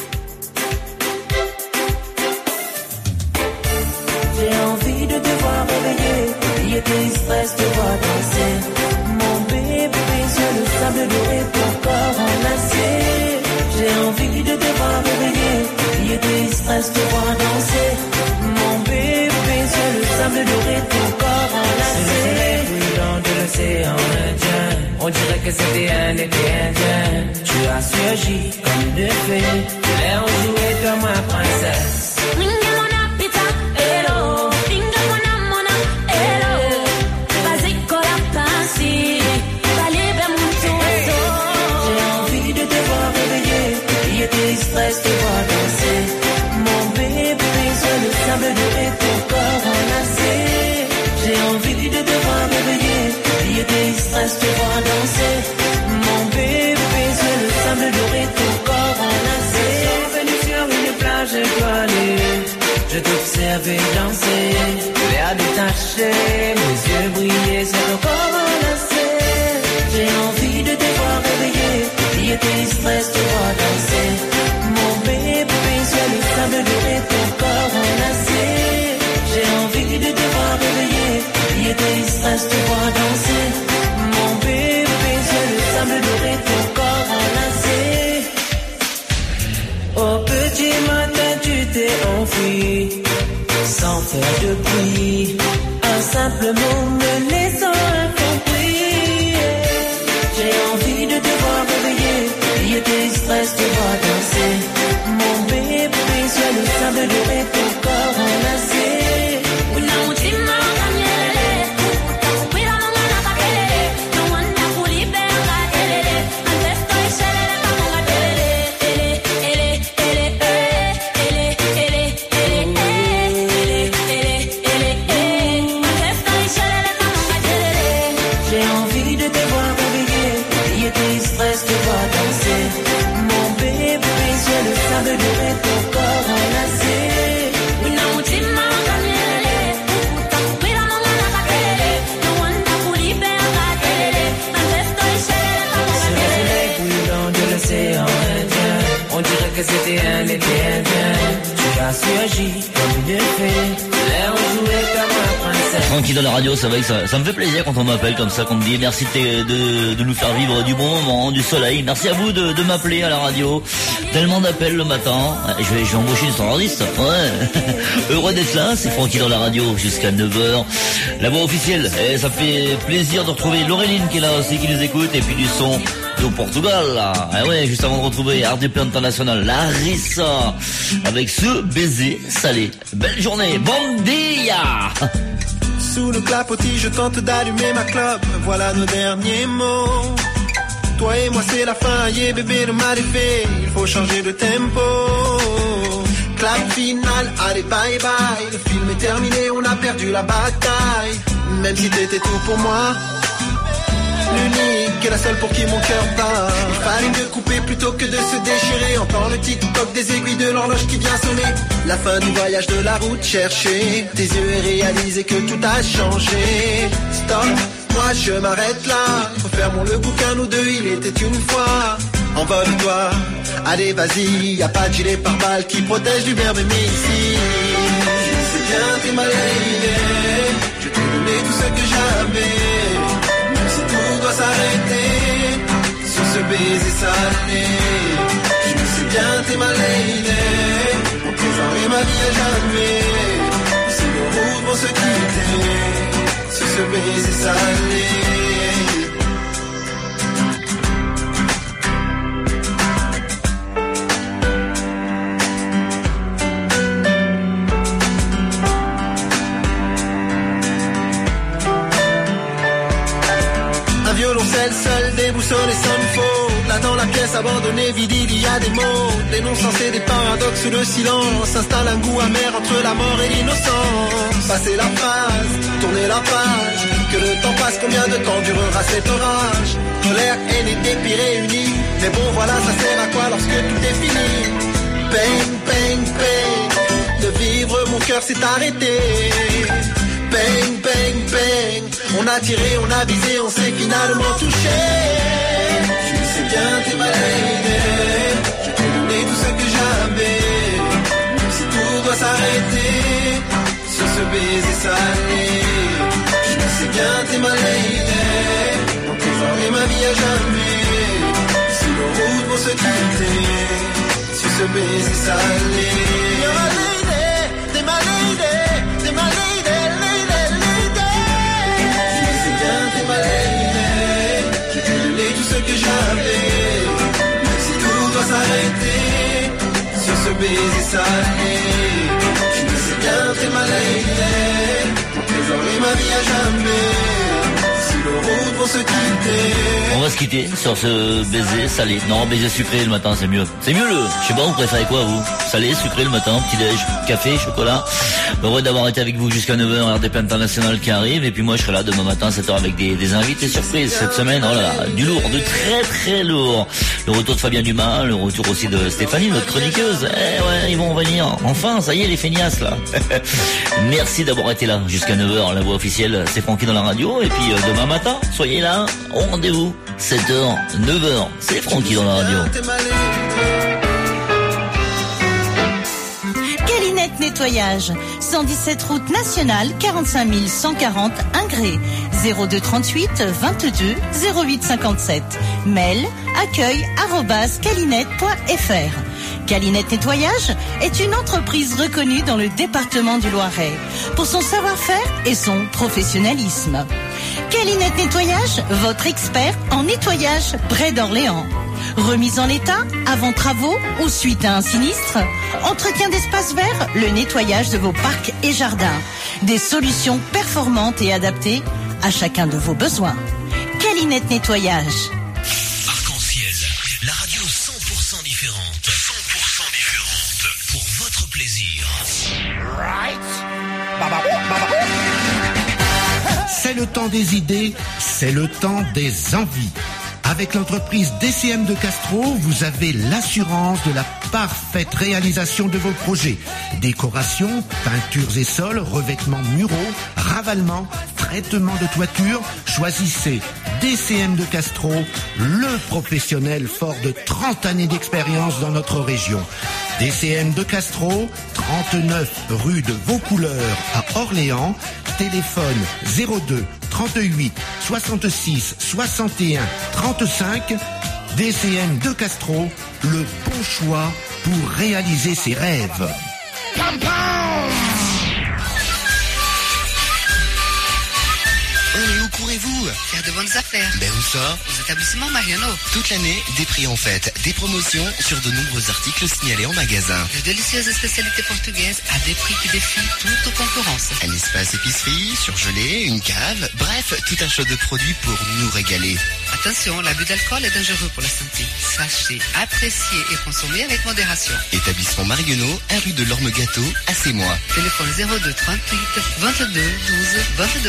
J'ai envie de te voir réveiller, oublier tes stress, te voir danser. Mon bébé sur le sable doré, ton corps enlacé. J'ai envie de te voir réveiller, oublier tes stress, te voir danser. Mon bébé sur le sable doré, ton corps enlacé. C'est le soleil brûlant de l'océan Indien, on dirait que c'était un été indien. Tu as surgi comme une fée, l'air joué comme ma princesse. Tes stress, te voir danser. Mon bébé sur le sable doré, ton corps enlacé. J'ai envie de te voir réveiller, oublier tes stress, te voir danser. Mon bébé sur le sable doré, ton corps enlacé. Je suis venu sur une plage étoilée, je t'observais danser. L'air détaché, mes yeux brillaient sur ton corps enlacé. J'ai envie de te voir réveiller, oublier tes stress, te voir danser. Mon bébé sur le sable doré, ton corps enlacé. J'ai envie de te voir réveiller, oublier tes stress, te voir danser. Mon bébé sur le sable doré, ton corps enlacé. Au petit matin tu t'es enfui, sans faire de bruit. Un simple mot me laissant incompris. J'ai envie de te voir réveiller, oublier tes stress, te voir danser. Mon bébé sur le sable doré, ton corps enlacé. J'ai envie de te voir réveiller, oublier tes stress, te voir danser. Mon bébé sur le sable doré, ton corps enlacé. Sur le soleil brûlant de l'océan Indien, on dirait que c'était un été indien. Tu as surgi comme une fée, l'air joué comme un princesse. Tranquille dans la radio, c'est vrai que ça me fait plaisir quand on m'appelle comme ça, qu'on me dit merci de nous faire vivre du bon moment, du soleil. Merci à vous de m'appeler à la radio. Tellement d'appels le matin. Je vais embaucher une standardiste. Ouais. Heureux d'être là, c'est Francky dans la radio jusqu'à 9h. La voix officielle. Et ça fait plaisir de retrouver Laureline qui est là aussi, qui nous écoute. Et puis du son au Portugal, là. Et ouais, juste avant de retrouver RDP International, Larissa, avec ce baiser salé. Belle journée. Bon dia! sous le clapotis, je tente d'allumer ma clope. Voilà nos derniers mots. Toi et moi c'est la fin, yeah bébé, le mal est fait. Il faut changer de tempo. Clap final, allez bye bye. Le film est terminé, on a perdu la bataille. Même si t'étais tout pour moi, l'unique et la seule pour qui mon cœur bat. Il fallait mieux couper plutôt que de se déchirer. Entends le tic-toc des aiguilles de l'horloge qui vient sonner. La fin du voyage de la route chercher tes yeux et réaliser que tout a changé. Stop, moi je m'arrête là. Faut faire mon le bouquin, nous deux, il était une fois. Envole-toi, allez vas-y. Y'a pas de gilet pare-balles qui protège du verbe aimer ici. Je sais bien t'es ma lady, je t'ai donné tout ce que j'avais. Même si tout doit s'arrêter sur ce baiser salé. Je sais bien t'es ma lady, mon trésor et ma vie à jamais. Si nos routes vont se quitter sur ce baiser salé. Violoncelle seul, déboussolé sans faux. Là dans la pièce abandonnée, vide, il y a des mots. Des noms censés, des paradoxes, le silence. S'installe un goût amer entre la mort et l'innocence. Passer la phase, tourner la page. Que le temps passe, combien de temps durera cet orage? Colère, haine et dépit réunis. Mais bon voilà, ça sert à quoi lorsque tout est fini? Pain, pain, pain. De vivre, mon cœur s'est arrêté. Bang, bang, bang. On a tiré, on a visé, on s'est finalement touché. Je sais bien t'es ma lady, je t'ai donné tout ce que j'avais. Même si tout doit s'arrêter sur ce baiser salé. Je sais bien t'es ma lady, mon trésor et ma vie à jamais. Si nos routes vont se quitter sur ce baiser salé. You're my lady, t'es ma lady, t'es ma lady. Je t'ai donné tout ce que j'avais. Même si tout doit s'arrêter sur ce baiser salé. Je me sais bien t'es ma lady, mon trésor et ma vie à jamais. Si nos routes vont se quitter. On va se quitter sur ce baiser salé. Non, baiser sucré le matin, c'est mieux. C'est mieux le. Je sais pas, vous préférez quoi vous? Salé, sucré le matin, petit-déj, café, chocolat. Heureux d'avoir été avec vous jusqu'à 9h, RDP International qui arrive. Et puis moi je serai là demain matin à 7h avec des invités surprises cette semaine. Oh là là, du lourd, de très très lourd. Le retour de Fabien Dumas, le retour aussi de Stéphanie, notre chroniqueuse. Eh ouais, ils vont venir. Enfin, ça y est, les feignasses là. Merci d'avoir été là jusqu'à 9h. La voix officielle, c'est Francky dans la radio. Et puis demain matin, soyez là, au rendez-vous. 7h, 9h, c'est Francky dans la radio. Calinette Nettoyage, 117 route nationale, 45 140 Ingré, 02 38 22 08 57. Mail accueil@calinette.fr. Calinette Nettoyage est une entreprise reconnue dans le département du Loiret pour son savoir-faire et son professionnalisme. Calinette Nettoyage, votre expert en nettoyage près d'Orléans. Remise en état, avant travaux ou suite à un sinistre. Entretien d'espaces verts, le nettoyage de vos parcs et jardins. Des solutions performantes et adaptées à chacun de vos besoins. Calinette Nettoyage. Arc-en-ciel, la radio 100% différente. 100% différente. Pour votre plaisir. C'est le temps des idées, c'est le temps des envies. Avec l'entreprise DCM de Castro, vous avez l'assurance de la parfaite réalisation de vos projets. Décoration, peintures et sols, revêtements muraux, ravalement, traitement de toiture. Choisissez DCM de Castro, le professionnel fort de 30 années d'expérience dans notre région. DCM de Castro, 39 rue de Vaucouleurs à Orléans. Téléphone 02 38 66 61 35. DCM de Castro, le bon choix pour réaliser ses rêves. On est où courez-vous? Faire de bonnes affaires. Ben où ça? Aux établissements Mariano. Toute l'année, des prix en fête, des promotions sur de nombreux articles signalés en magasin. De délicieuses spécialités portugaises à des prix qui défient toute concurrence. Un espace épicerie, surgelé, une cave, bref, tout un choix de produits pour nous régaler. Attention, l'abus d'alcool est dangereux pour la santé. Sachez, apprécier et consommer avec modération. Établissement Marionneau, 1 rue de l'Orme-Gâteau, à Sémois. Téléphone 02 38 22 12 22.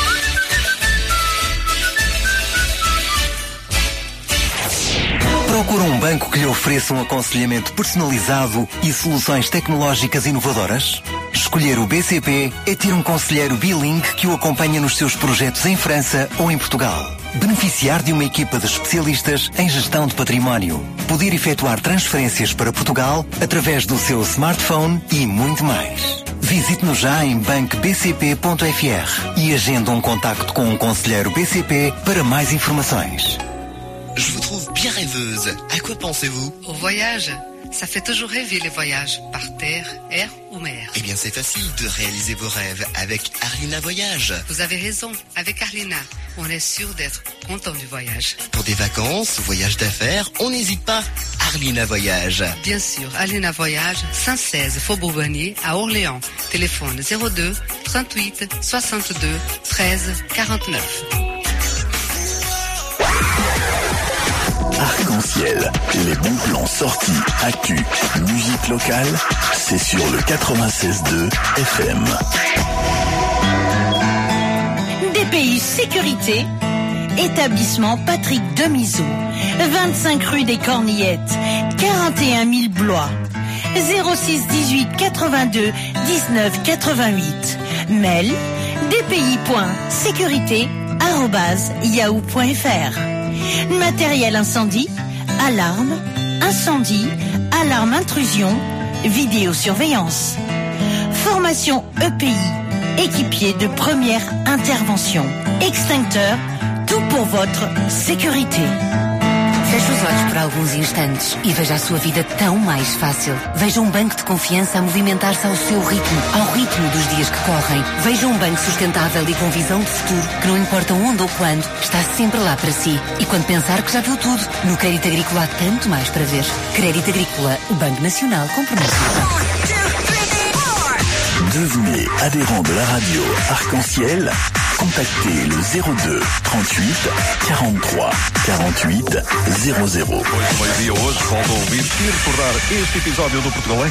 Procura banco que lhe ofereça aconselhamento personalizado e soluções tecnológicas inovadoras? Escolher o BCP é ter conselheiro bilingue que o acompanha nos seus projetos em França ou em Portugal. Beneficiar de uma equipa de especialistas em gestão de património. Poder efetuar transferências para Portugal através do seu smartphone e muito mais. Visite-nos já em bancobcp.fr e agende contacto com conselheiro BCP para mais informações. Je vous trouve bien rêveuse. À quoi pensez-vous? Au voyage. Ça fait toujours rêver les voyages, par terre, air ou mer. Eh bien, c'est facile de réaliser vos rêves avec Arlina Voyage. Vous avez raison, avec Arlina, on est sûr d'être content du voyage. Pour des vacances ou voyages d'affaires, on n'hésite pas. Arlina Voyage. Bien sûr, Arlina Voyage, 116 Faubourg Bonnier à Orléans. Téléphone 02 38 62 13 49. Arc-en-ciel, les bons plans sortis, actu, musique locale, c'est sur le 96.2 FM. DPI Sécurité, établissement Patrick Demiseau, 25 rue des Cornillettes, 41 000 Blois, 06 18 82 19 88. Mail dpi.sécurité@yahoo.fr. Matériel incendie, alarme, incendie, alarme intrusion, vidéosurveillance. Formation EPI, équipier de première intervention, extincteur, tout pour votre sécurité. Feche os olhos por alguns instantes e veja a sua vida tão mais fácil. Veja banco de confiança a movimentar-se ao seu ritmo, ao ritmo dos dias que correm. Veja banco sustentável e com visão de futuro, que não importa onde ou quando, está sempre lá para si. E quando pensar que já viu tudo, no Crédito Agrícola há tanto mais para ver. Crédito Agrícola, o Banco Nacional comprometido. Devenez adhérent de la radio Arc-en-Ciel. Contactez le 02 38 43 48 00. Hoje, meio-dia, hoje, volto a ouvir e recordar este episódio do Portugal